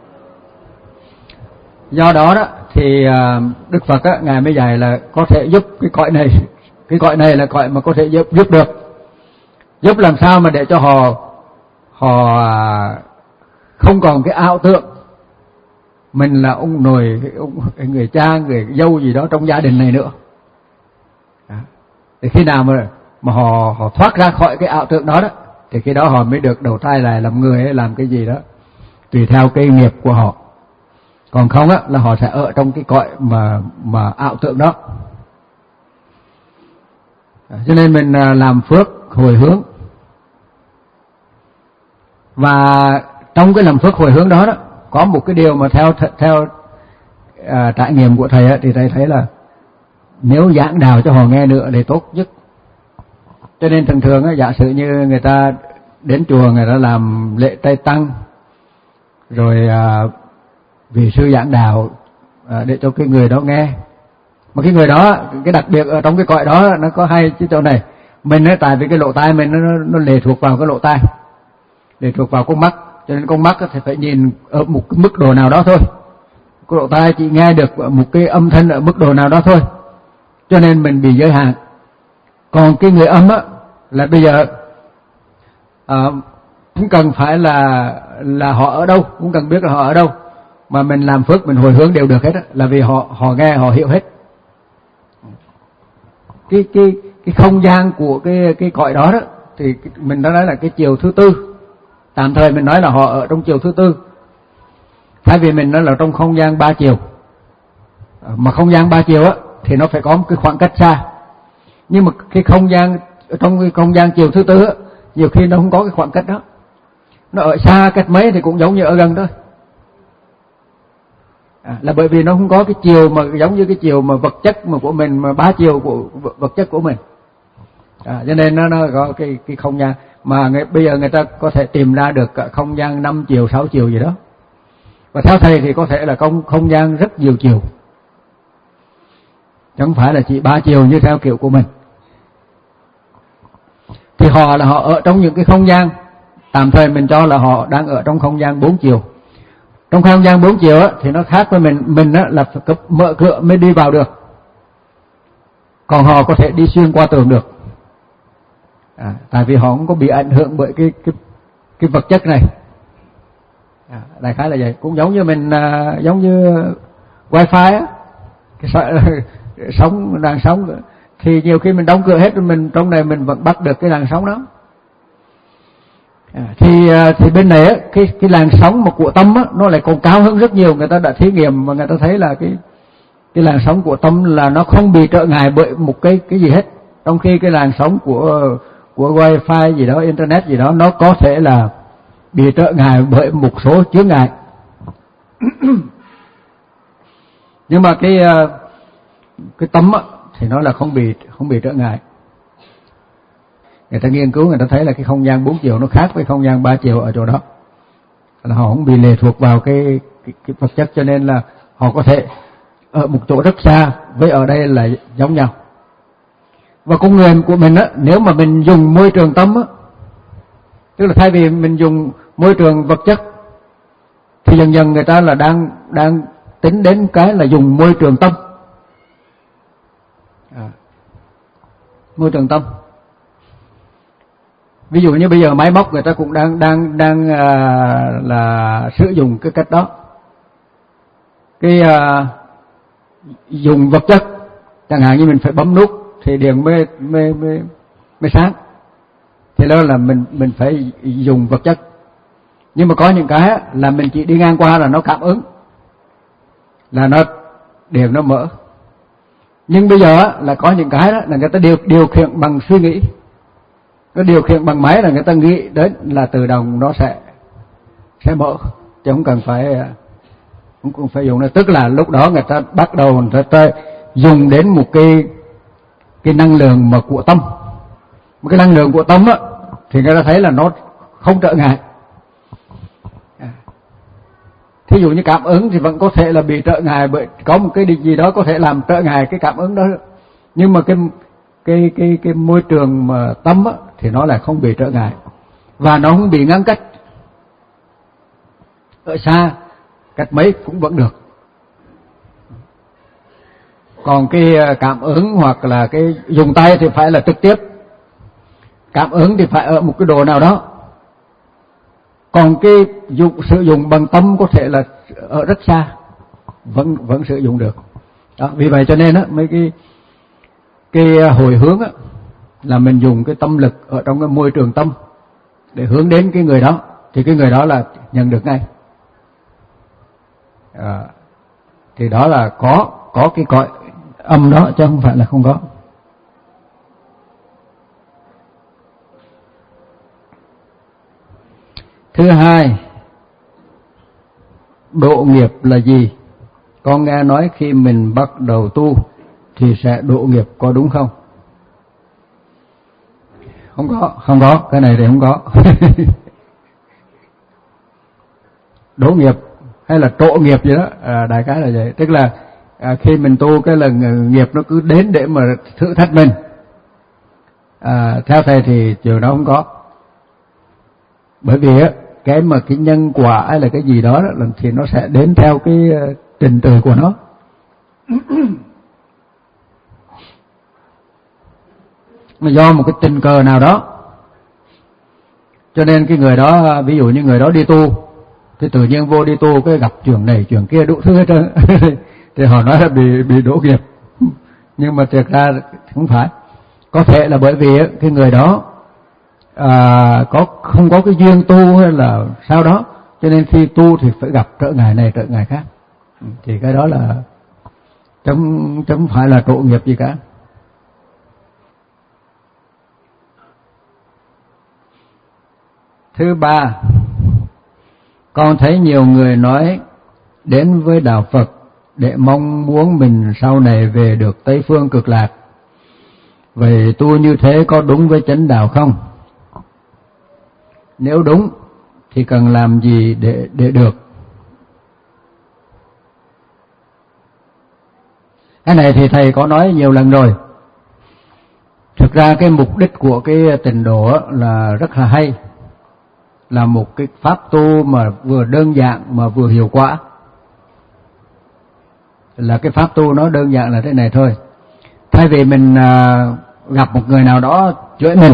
Do đó đó thì Đức Phật á, ngài mới dạy là có thể giúp cái cõi này, cái cõi này là cõi mà có thể giúp giúp được. Giúp làm sao mà để cho họ họ không còn cái ảo tưởng mình là ông nội, ông người cha, người dâu gì đó trong gia đình này nữa. Đó. Thì khi nào mà mà họ họ thoát ra khỏi cái ảo tưởng đó đó, thì khi đó họ mới được đầu thai lại làm người hay làm cái gì đó tùy theo cái nghiệp của họ. Còn không á, là họ sẽ ở trong cái cõi mà mà ảo tưởng đó. Cho nên mình làm phước hồi hướng, và trong cái làm phước hồi hướng đó đó có một cái điều mà theo theo à, trải nghiệm của thầy á, thì thầy thấy là nếu giảng đạo cho họ nghe nữa thì tốt nhất. Cho nên thường thường á, giả sử như người ta đến chùa, người ta làm lễ trai tăng, rồi à, vị sư giảng đạo à, để cho cái người đó nghe. Mà cái người đó, cái đặc biệt ở trong cái cõi đó nó có hai cái chỗ này. Mình á, tại vì cái lỗ tai mình nó, nó lệ thuộc vào cái lỗ tai, lệ thuộc vào con mắt, cho nên con mắt thì phải nhìn ở một cái mức độ nào đó thôi. Cái lỗ tai chỉ nghe được một cái âm thanh ở mức độ nào đó thôi, cho nên mình bị giới hạn. Còn cái người âm á, là bây giờ à, không cần phải là là họ ở đâu, không cần biết là họ ở đâu, mà mình làm phước, mình hồi hướng đều được hết á, là vì họ họ nghe, họ hiểu hết. Cái cái cái không gian của cái cái cõi đó đó thì mình đã nói là cái chiều thứ tư. Tạm thời mình nói là họ ở trong chiều thứ tư. Thay vì mình nói là trong không gian ba chiều. Mà không gian ba chiều á thì nó phải có một cái khoảng cách xa. Nhưng mà cái không gian trong cái không gian chiều thứ tư á, nhiều khi nó không có cái khoảng cách đó. Nó ở xa cách mấy thì cũng giống như ở gần thôi. À, là bởi vì nó không có cái chiều mà giống như cái chiều mà vật chất mà của mình, mà ba chiều của vật chất của mình. À, cho nên nó nó có cái cái không gian mà người, bây giờ người ta có thể tìm ra được không gian năm chiều, sáu chiều gì đó. Và theo thầy thì có thể là không không gian rất nhiều chiều, chứ không phải là chỉ ba chiều như theo kiểu của mình. Thì họ là họ ở trong những cái không gian, tạm thời mình cho là họ đang ở trong không gian bốn chiều. Trong không gian bốn chiều á, thì nó khác với mình, mình á, là phải mở cửa mới đi vào được. Còn họ có thể đi xuyên qua tường được. À, tại vì họ không có bị ảnh hưởng bởi cái cái cái vật chất này. À, đại khái là vậy. Cũng giống như mình à, giống như wifi á, cái sóng làn sóng thì nhiều khi mình đóng cửa hết, mình trong này mình vẫn bắt được cái làn sóng đó. À, thì thì bên này á, cái cái làn sóng mà của tâm á, nó lại còn cao hơn rất nhiều. Người ta đã thí nghiệm và người ta thấy là cái cái làn sóng của tâm là nó không bị trở ngại bởi một cái cái gì hết. Trong khi cái làn sóng của của wifi gì đó, internet gì đó, nó có thể là bị trở ngại bởi một số chướng ngại. Nhưng mà cái cái tâm á, thì nó là không bị không bị trở ngại. Người ta nghiên cứu, người ta thấy là cái không gian bốn chiều nó khác với không gian ba chiều ở chỗ đó, là họ không bị lệ thuộc vào cái, cái, cái vật chất, cho nên là họ có thể ở một chỗ rất xa với ở đây là giống nhau. Và con người của mình á, nếu mà mình dùng môi trường tâm á, tức là thay vì mình dùng môi trường vật chất, thì dần dần người ta là đang đang tính đến cái là dùng môi trường tâm. À, môi trường tâm. Ví dụ như bây giờ máy móc người ta cũng đang đang đang à, là sử dụng cái cách đó. Cái à, dùng vật chất, chẳng hạn như mình phải bấm nút thì điện mới mới mới mới sáng. Thì đó là mình mình phải dùng vật chất. Nhưng mà có những cái là mình chỉ đi ngang qua là nó cảm ứng, là nó điện nó mở. Nhưng bây giờ là có những cái đó là người ta điều điều khiển bằng suy nghĩ. Nó điều khiển bằng máy là người ta nghĩ đến là tự động nó sẽ sẽ mở, chứ không cần phải không cần phải dùng nó. Tức là lúc đó người ta bắt đầu người ta dùng đến một cái cái năng lượng mà của tâm. Một cái năng lượng của tâm á, thì người ta thấy là nó không trở ngại. Thí dụ như cảm ứng thì vẫn có thể là bị trở ngại bởi có một cái gì đó có thể làm trở ngại cái cảm ứng đó. Nhưng mà cái cái cái cái môi trường mà tâm á, thì nó lại không bị trở ngại và nó không bị ngăn cách. Ở xa cách mấy cũng vẫn được. Còn cái cảm ứng hoặc là cái dùng tay thì phải là trực tiếp. Cảm ứng thì phải ở một cái độ nào đó. Còn cái dụng, sử dụng bằng tâm có thể là ở rất xa, vẫn vẫn sử dụng được. Đó, vì vậy cho nên á, mấy cái cái hồi hướng á, là mình dùng cái tâm lực ở trong cái môi trường tâm để hướng đến cái người đó, thì cái người đó là nhận được ngay. À, thì đó là có có cái cõi âm đó, chứ không phải là không có. Thứ hai, độ nghiệp là gì? Con nghe nói khi mình bắt đầu tu thì sẽ độ nghiệp, có đúng không? Không có, không có, cái này thì không có. Đổ nghiệp hay là trộ nghiệp gì đó, à, đại khái là vậy. Tức là à, khi mình tu cái lần nghiệp nó cứ đến để mà thử thách mình. À, theo thầy thì trường đó không có. Bởi vì á, cái mà cái nhân quả hay là cái gì đó, đó thì nó sẽ đến theo cái uh, trình tự của nó. Mà do một cái tình cờ nào đó, cho nên cái người đó, ví dụ như người đó đi tu Thì tự nhiên vô đi tu cái gặp chuyện này chuyện kia đủ thứ hết trơn. Thì họ nói là bị bị đổ nghiệp. Nhưng mà thực ra không phải. Có thể là bởi vì cái người đó à, có không có cái duyên tu hay là sao đó, cho nên khi tu thì phải gặp trở ngại này trở ngại khác. Thì cái đó là chẳng chẳng phải là tội nghiệp gì cả. Thứ ba, con thấy nhiều người nói đến với đạo Phật để mong muốn mình sau này về được Tây Phương Cực Lạc. Vậy tu như thế có đúng với chánh đạo không? Nếu đúng thì cần làm gì để để được? Cái này thì thầy có nói nhiều lần rồi. Thực ra cái mục đích của cái tịnh độ là rất là hay, là một cái pháp tu mà vừa đơn giản mà vừa hiệu quả. Là cái pháp tu nó đơn giản là thế này thôi. Thay vì mình à, gặp một người nào đó chửi mình,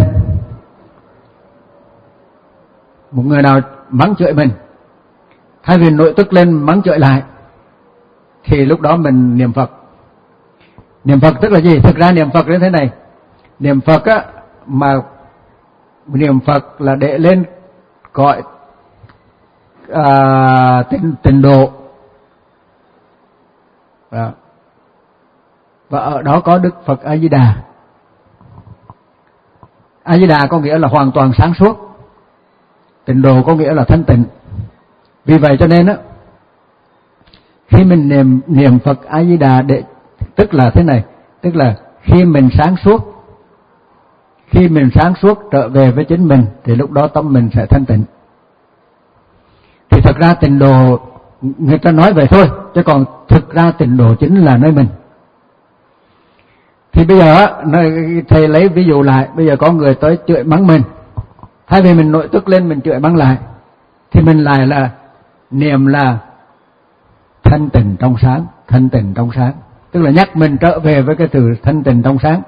một người nào mắng chửi mình, thay vì nội tức lên mắng chửi lại, thì lúc đó mình niệm Phật. Niệm Phật tức là gì? Thực ra niệm Phật như thế này. Niệm Phật á, mà niệm Phật là để lên gọi à, tịnh, tịnh độ. Và, và ở đó có Đức Phật A Di Đà. A Di Đà có nghĩa là hoàn toàn sáng suốt, tịnh độ có nghĩa là thanh tịnh. Vì vậy cho nên á, khi mình niệm niệm Phật A Di Đà để tức là thế này, tức là khi mình sáng suốt, khi mình sáng suốt trở về với chính mình thì lúc đó tâm mình sẽ thanh tịnh. Thì thật ra tịnh độ người ta nói vậy thôi, chứ còn thực ra tịnh độ chính là nơi mình. Thì bây giờ thầy lấy ví dụ lại, bây giờ có người tới chửi mắng mình, thay vì mình nội tức lên mình chửi mắng lại, thì mình lại là niệm là thanh tịnh trong sáng, thanh tịnh trong sáng, tức là nhắc mình trở về với cái từ thanh tịnh trong sáng.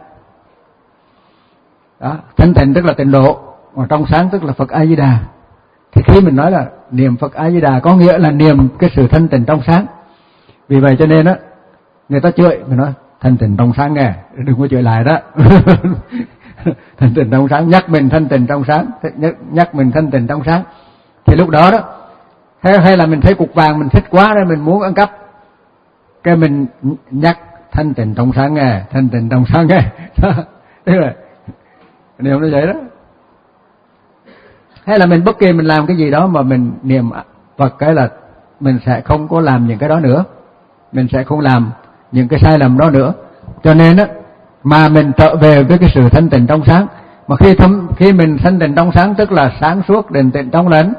Đó, thanh tịnh tức là tịnh độ, mà trong sáng tức là Phật A Di Đà. Thì khi mình nói là niệm Phật A Di Đà có nghĩa là niệm cái sự thanh tịnh trong sáng. Vì vậy cho nên á, người ta chửi mình nói thanh tịnh trong sáng nghe, đừng có chửi lại đó. Thanh tịnh trong sáng, nhắc mình thanh tịnh trong sáng, nhắc, nhắc mình thanh tịnh trong sáng. Thì lúc đó đó, hay, hay là mình thấy cục vàng mình thích quá nên mình muốn ăn cắp, cái mình nhắc thanh tịnh trong sáng nghe, thanh tịnh trong sáng nghe. Thế rồi, niệm nó vậy đó. Hay là mình bất kỳ mình làm cái gì đó mà mình niệm Phật, cái là mình sẽ không có làm những cái đó nữa, mình sẽ không làm những cái sai lầm đó nữa. Cho nên á, mà mình trở về với cái sự thanh tịnh trong sáng. Mà khi thâm, khi mình thanh tịnh trong sáng tức là sáng suốt định tịnh trong lành.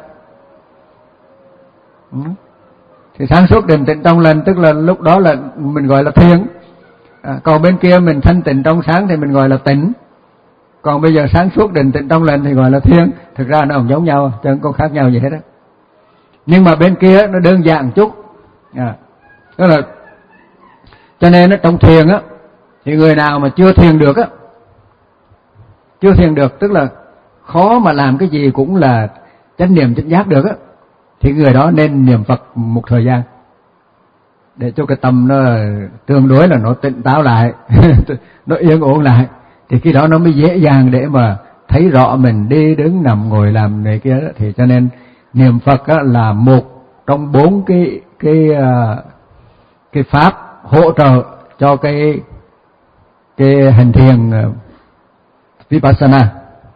Ừ. Thì sáng suốt định tịnh trong lành tức là lúc đó là mình gọi là thiền. À, còn bên kia mình thanh tịnh trong sáng thì mình gọi là tịnh. Còn bây giờ sáng suốt định tịnh trong lành thì gọi là thiền. Thực ra nó cũng giống nhau, chứ không có khác nhau gì hết á. Nhưng mà bên kia nó đơn giản chút. À, tức là cho nên nó trong thiền á, thì người nào mà chưa thiền được á, chưa thiền được tức là khó mà làm cái gì cũng là chánh niệm chánh giác được á, thì người đó nên niệm Phật một thời gian để cho cái tâm nó tương đối là nó tỉnh táo lại, nó yên ổn lại, thì khi đó nó mới dễ dàng để mà thấy rõ mình đi đứng nằm ngồi làm này kia đó. Thì cho nên niệm Phật á, là một trong bốn cái cái cái pháp hỗ trợ cho cái cái hành thiền Vipassana.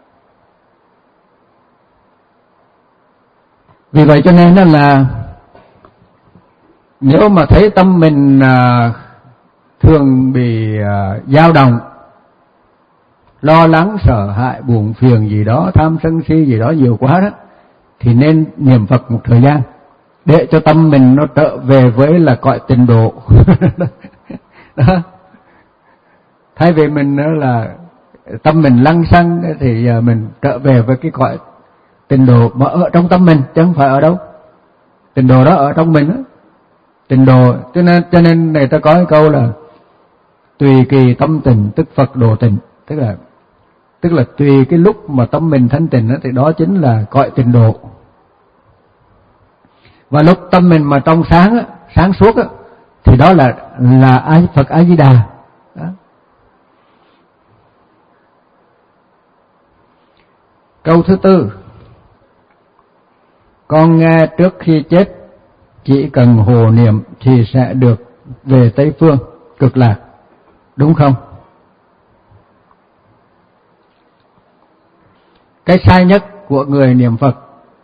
Vì vậy cho nên là nếu mà thấy tâm mình à, thường bị à, dao động, lo lắng, sợ hãi, buồn phiền gì đó, tham sân si gì đó nhiều quá đó, thì nên niệm Phật một thời gian để cho tâm mình nó trở về với là cõi tịnh độ. Đó. Thay vì mình là tâm mình lăng xăng thì mình trở về với cái cõi tịnh độ mà ở trong tâm mình, chứ không phải ở đâu. Tịnh độ đó ở trong mình đó. Tịnh độ, cho nên cho nên người ta có cái câu là tùy kỳ tâm tịnh tức Phật độ tịnh, tức là tức là tùy cái lúc mà tâm mình thanh tịnh đó, thì đó chính là cõi tịnh độ. Và lúc tâm mình mà trong sáng á, sáng suốt á, thì đó là là Phật A Di Đà. Đó. Câu thứ tư, con nghe trước khi chết chỉ cần hồ niệm thì sẽ được về Tây Phương Cực Lạc, đúng không? Cái sai nhất của người niệm Phật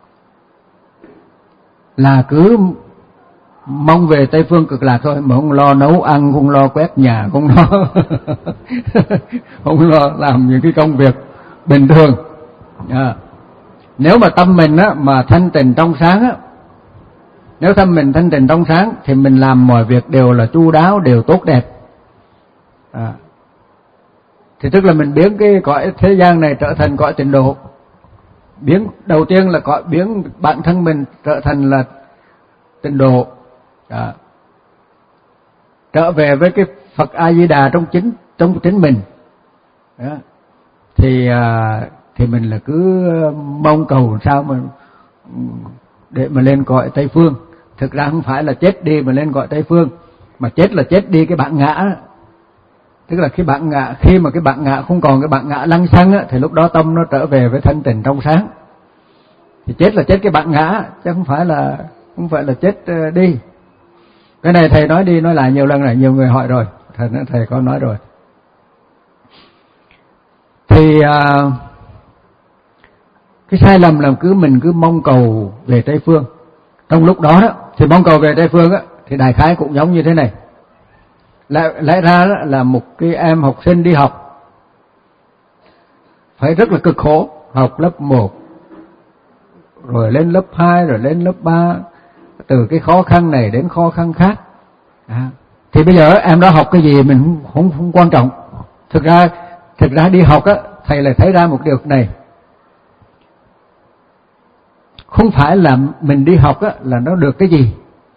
là cứ mong về Tây Phương Cực Lạc thôi, mà không lo nấu ăn, không lo quét nhà, không lo không lo làm những cái công việc bình thường. À, nếu mà tâm mình á, mà thanh tịnh trong sáng á, nếu tâm mình thanh tịnh trong sáng thì mình làm mọi việc đều là chu đáo, đều tốt đẹp. À, thì tức là mình biến cái cõi thế gian này trở thành cõi tịnh độ. Biến đầu tiên là cõi biến bản thân mình trở thành là tịnh độ. À, trở về với cái Phật A Di Đà trong chính trong chính mình. Đó. Thì à, thì mình là cứ mong cầu sao mà để mà lên cõi Tây Phương. Thực ra không phải là chết đi mà lên cõi Tây Phương, mà chết là chết đi cái bản ngã. Tức là cái bản ngã, khi mà cái bản ngã không còn cái bản ngã lăng xăng á, thì lúc đó tâm nó trở về với thanh tịnh trong sáng. Thì chết là chết cái bản ngã, chứ không phải là không phải là chết đi. Cái này thầy nói đi nói lại nhiều lần rồi, nhiều người hỏi rồi, thầy thầy có nói rồi. Thì à, cái sai lầm là cứ mình cứ mong cầu về Tây Phương. Trong lúc đó đó thì mong cầu về Tây Phương á, thì đại khái cũng giống như thế này. Lẽ, lẽ ra đó là một cái em học sinh đi học phải rất là cực khổ, học lớp một rồi lên lớp hai rồi lên lớp ba, từ cái khó khăn này đến khó khăn khác. À, thì bây giờ em đó học cái gì mình không, không, không quan trọng. Thực ra thực ra đi học á, thầy lại thấy ra một điều này. Không phải là mình đi học á, là nó được cái gì.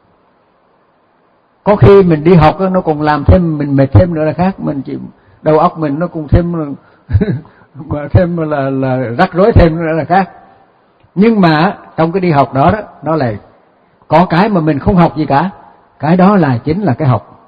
Có khi mình đi học á, nó còn làm thêm mình mệt thêm nữa là khác. Mình chỉ đầu óc mình nó cũng thêm thêm là là rắc rối thêm nữa là khác. Nhưng mà trong cái đi học đó đó, nó lại có cái mà mình không học gì cả. Cái đó là chính là cái học.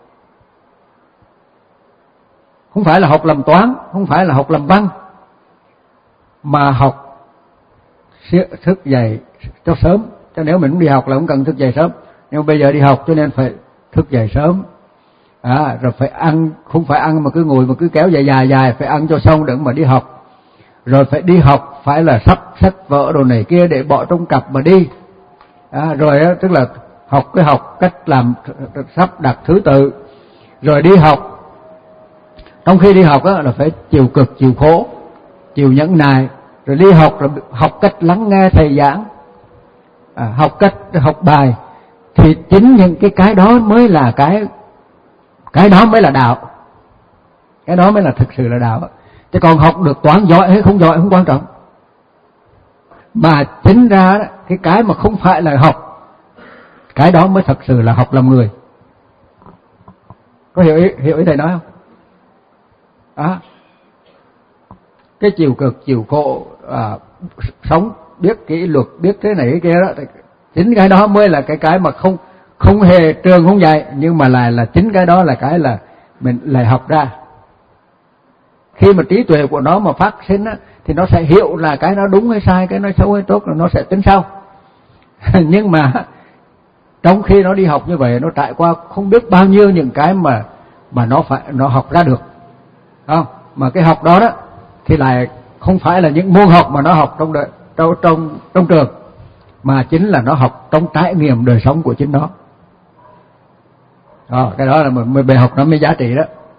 Không phải là học làm toán, không phải là học làm văn, mà học thức dậy cho sớm. Cho nếu mình không đi học là không cần thức dậy sớm. Nhưng bây giờ đi học cho nên phải thức dậy sớm. À, rồi phải ăn, không phải ăn mà cứ ngồi mà cứ kéo dài dài dài, phải ăn cho xong đừng mà đi học. Rồi phải đi học phải là sắp sách vở đồ này kia để bỏ trong cặp mà đi. À, rồi á, tức là học cái học cách làm sắp đặt thứ tự. Rồi đi học, trong khi đi học á, là phải chịu cực, chịu khổ, chịu nhẫn nại. Rồi đi học là học cách lắng nghe thầy giảng, à, học cách học bài. Thì chính những cái cái đó mới là cái cái đó mới là đạo. Cái đó mới là thực sự là đạo. Chứ còn học được toán giỏi hay không giỏi không quan trọng. Mà chính ra đó, cái cái mà không phải là học, cái đó mới thật sự là học làm người. Có hiểu ý, hiểu ý thầy nói không? À, cái chịu cực, chịu khổ, à, sống biết kỷ luật, biết thế này cái kia đó, chính cái đó mới là cái cái mà không không hề trường không dạy, nhưng mà là là chính cái đó là cái là mình lại học ra. Khi mà trí tuệ của nó mà phát sinh á, thì nó sẽ hiểu là cái nó đúng hay sai, cái nó xấu hay tốt, là nó sẽ tính sau. Nhưng mà trong khi nó đi học như vậy, nó trải qua không biết bao nhiêu những cái mà mà nó phải nó học ra được, không? Mà cái học đó đó thì lại không phải là những môn học mà nó học trong đời, trong trong trong trường, mà chính là nó học trong trải nghiệm đời sống của chính nó. Đó, cái đó là mình bài học nó mới giá trị đó.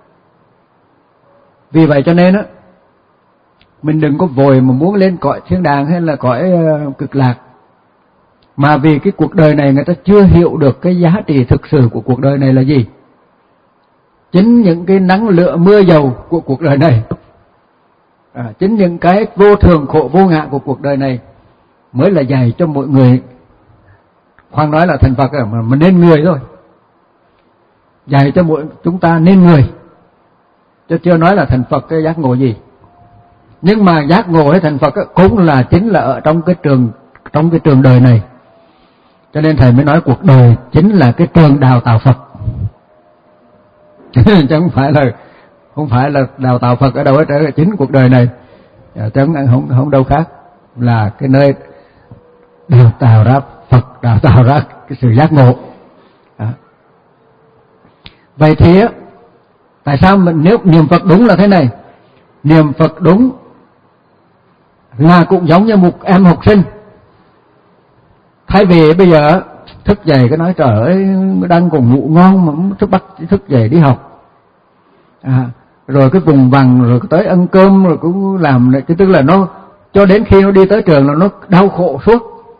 Vì vậy cho nên á, mình đừng có vội mà muốn lên cõi thiên đàng hay là cõi uh, cực lạc. Mà vì cái cuộc đời này người ta chưa hiểu được cái giá trị thực sự của cuộc đời này là gì. Chính những cái nắng lửa mưa dầu của cuộc đời này, à, chính những cái vô thường khổ vô ngã của cuộc đời này mới là dạy cho mọi người, khoan nói là thành Phật mà, mà nên người thôi, dạy cho mỗi chúng ta nên người, chứ chưa nói là thành Phật cái giác ngộ gì. Nhưng mà giác ngộ hay thành Phật cũng là chính là ở trong cái trường trong cái trường đời này. Cho nên thầy mới nói cuộc đời chính là cái trường đào tạo Phật. Chứ không phải là không phải là đào tạo Phật ở đâu hết, chính cuộc đời này chứ không không đâu khác, là cái nơi đào tạo ra Phật, đào tạo ra cái sự giác ngộ. Đó. Vậy thì tại sao mình, nếu niệm Phật đúng là thế này, niệm Phật đúng là cũng giống như một em học sinh. Thay vì bây giờ thức dậy cái nói trời ơi đang còn ngủ ngon mà thức bắt thức dậy đi học, à, rồi cái vùng vằng rồi tới ăn cơm rồi cũng làm, cái tức là nó cho đến khi nó đi tới trường là nó đau khổ suốt.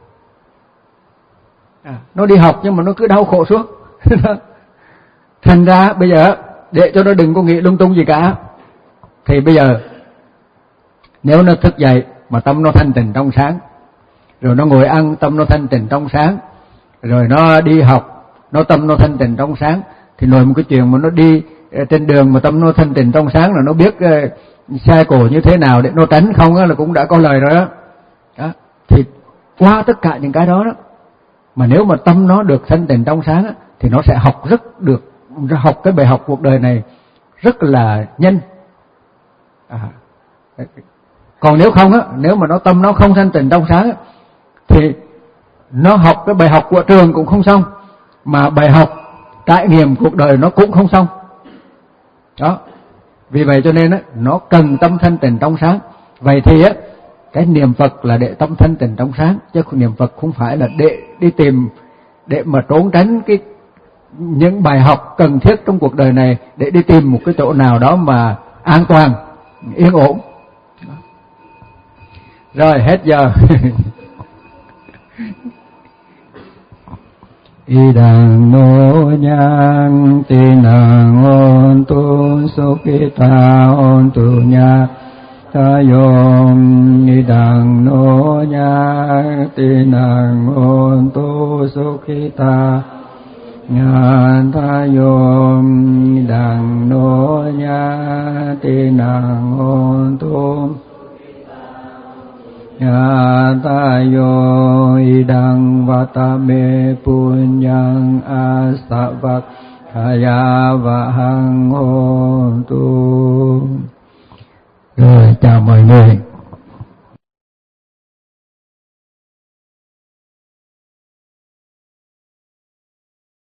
À, nó đi học nhưng mà nó cứ đau khổ suốt. Thành ra bây giờ để cho nó đừng có nghĩ lung tung gì cả, thì bây giờ nếu nó thức dậy mà tâm nó thanh tịnh trong sáng, rồi nó ngồi ăn tâm nó thanh tịnh trong sáng, rồi nó đi học nó tâm nó thanh tịnh trong sáng, thì nội một cái chuyện mà nó đi trên đường mà tâm nó thanh tịnh trong sáng là nó biết uh, xe cổ như thế nào để nó tránh không á, là cũng đã có lời rồi đó. Đó. Thì qua tất cả những cái đó đó, mà nếu mà tâm nó được thanh tịnh trong sáng á, thì nó sẽ học rất được, học cái bài học cuộc đời này rất là nhanh. À, còn nếu không á, nếu mà nó tâm nó không thanh tịnh trong sáng á, thì nó học cái bài học của trường cũng không xong, mà bài học trải nghiệm cuộc đời nó cũng không xong. Đó. Vì vậy cho nên á, nó cần tâm thanh tịnh trong sáng. Vậy thì á, cái niệm Phật là để tâm thanh tịnh trong sáng, chứ niệm Phật không phải là để đi tìm, để mà trốn tránh cái những bài học cần thiết trong cuộc đời này, để đi tìm một cái chỗ nào đó mà an toàn, yên ổn. Rồi hết giờ. Idang no nhang tinang on tu sukita on tu nya tayom. Idang no nhang tinang on tu sukita nya tayom. Idang no nhang tinang on tu Yatayo idang vatame punyang asavat kaya vahang hontu. Rồi chào mọi người.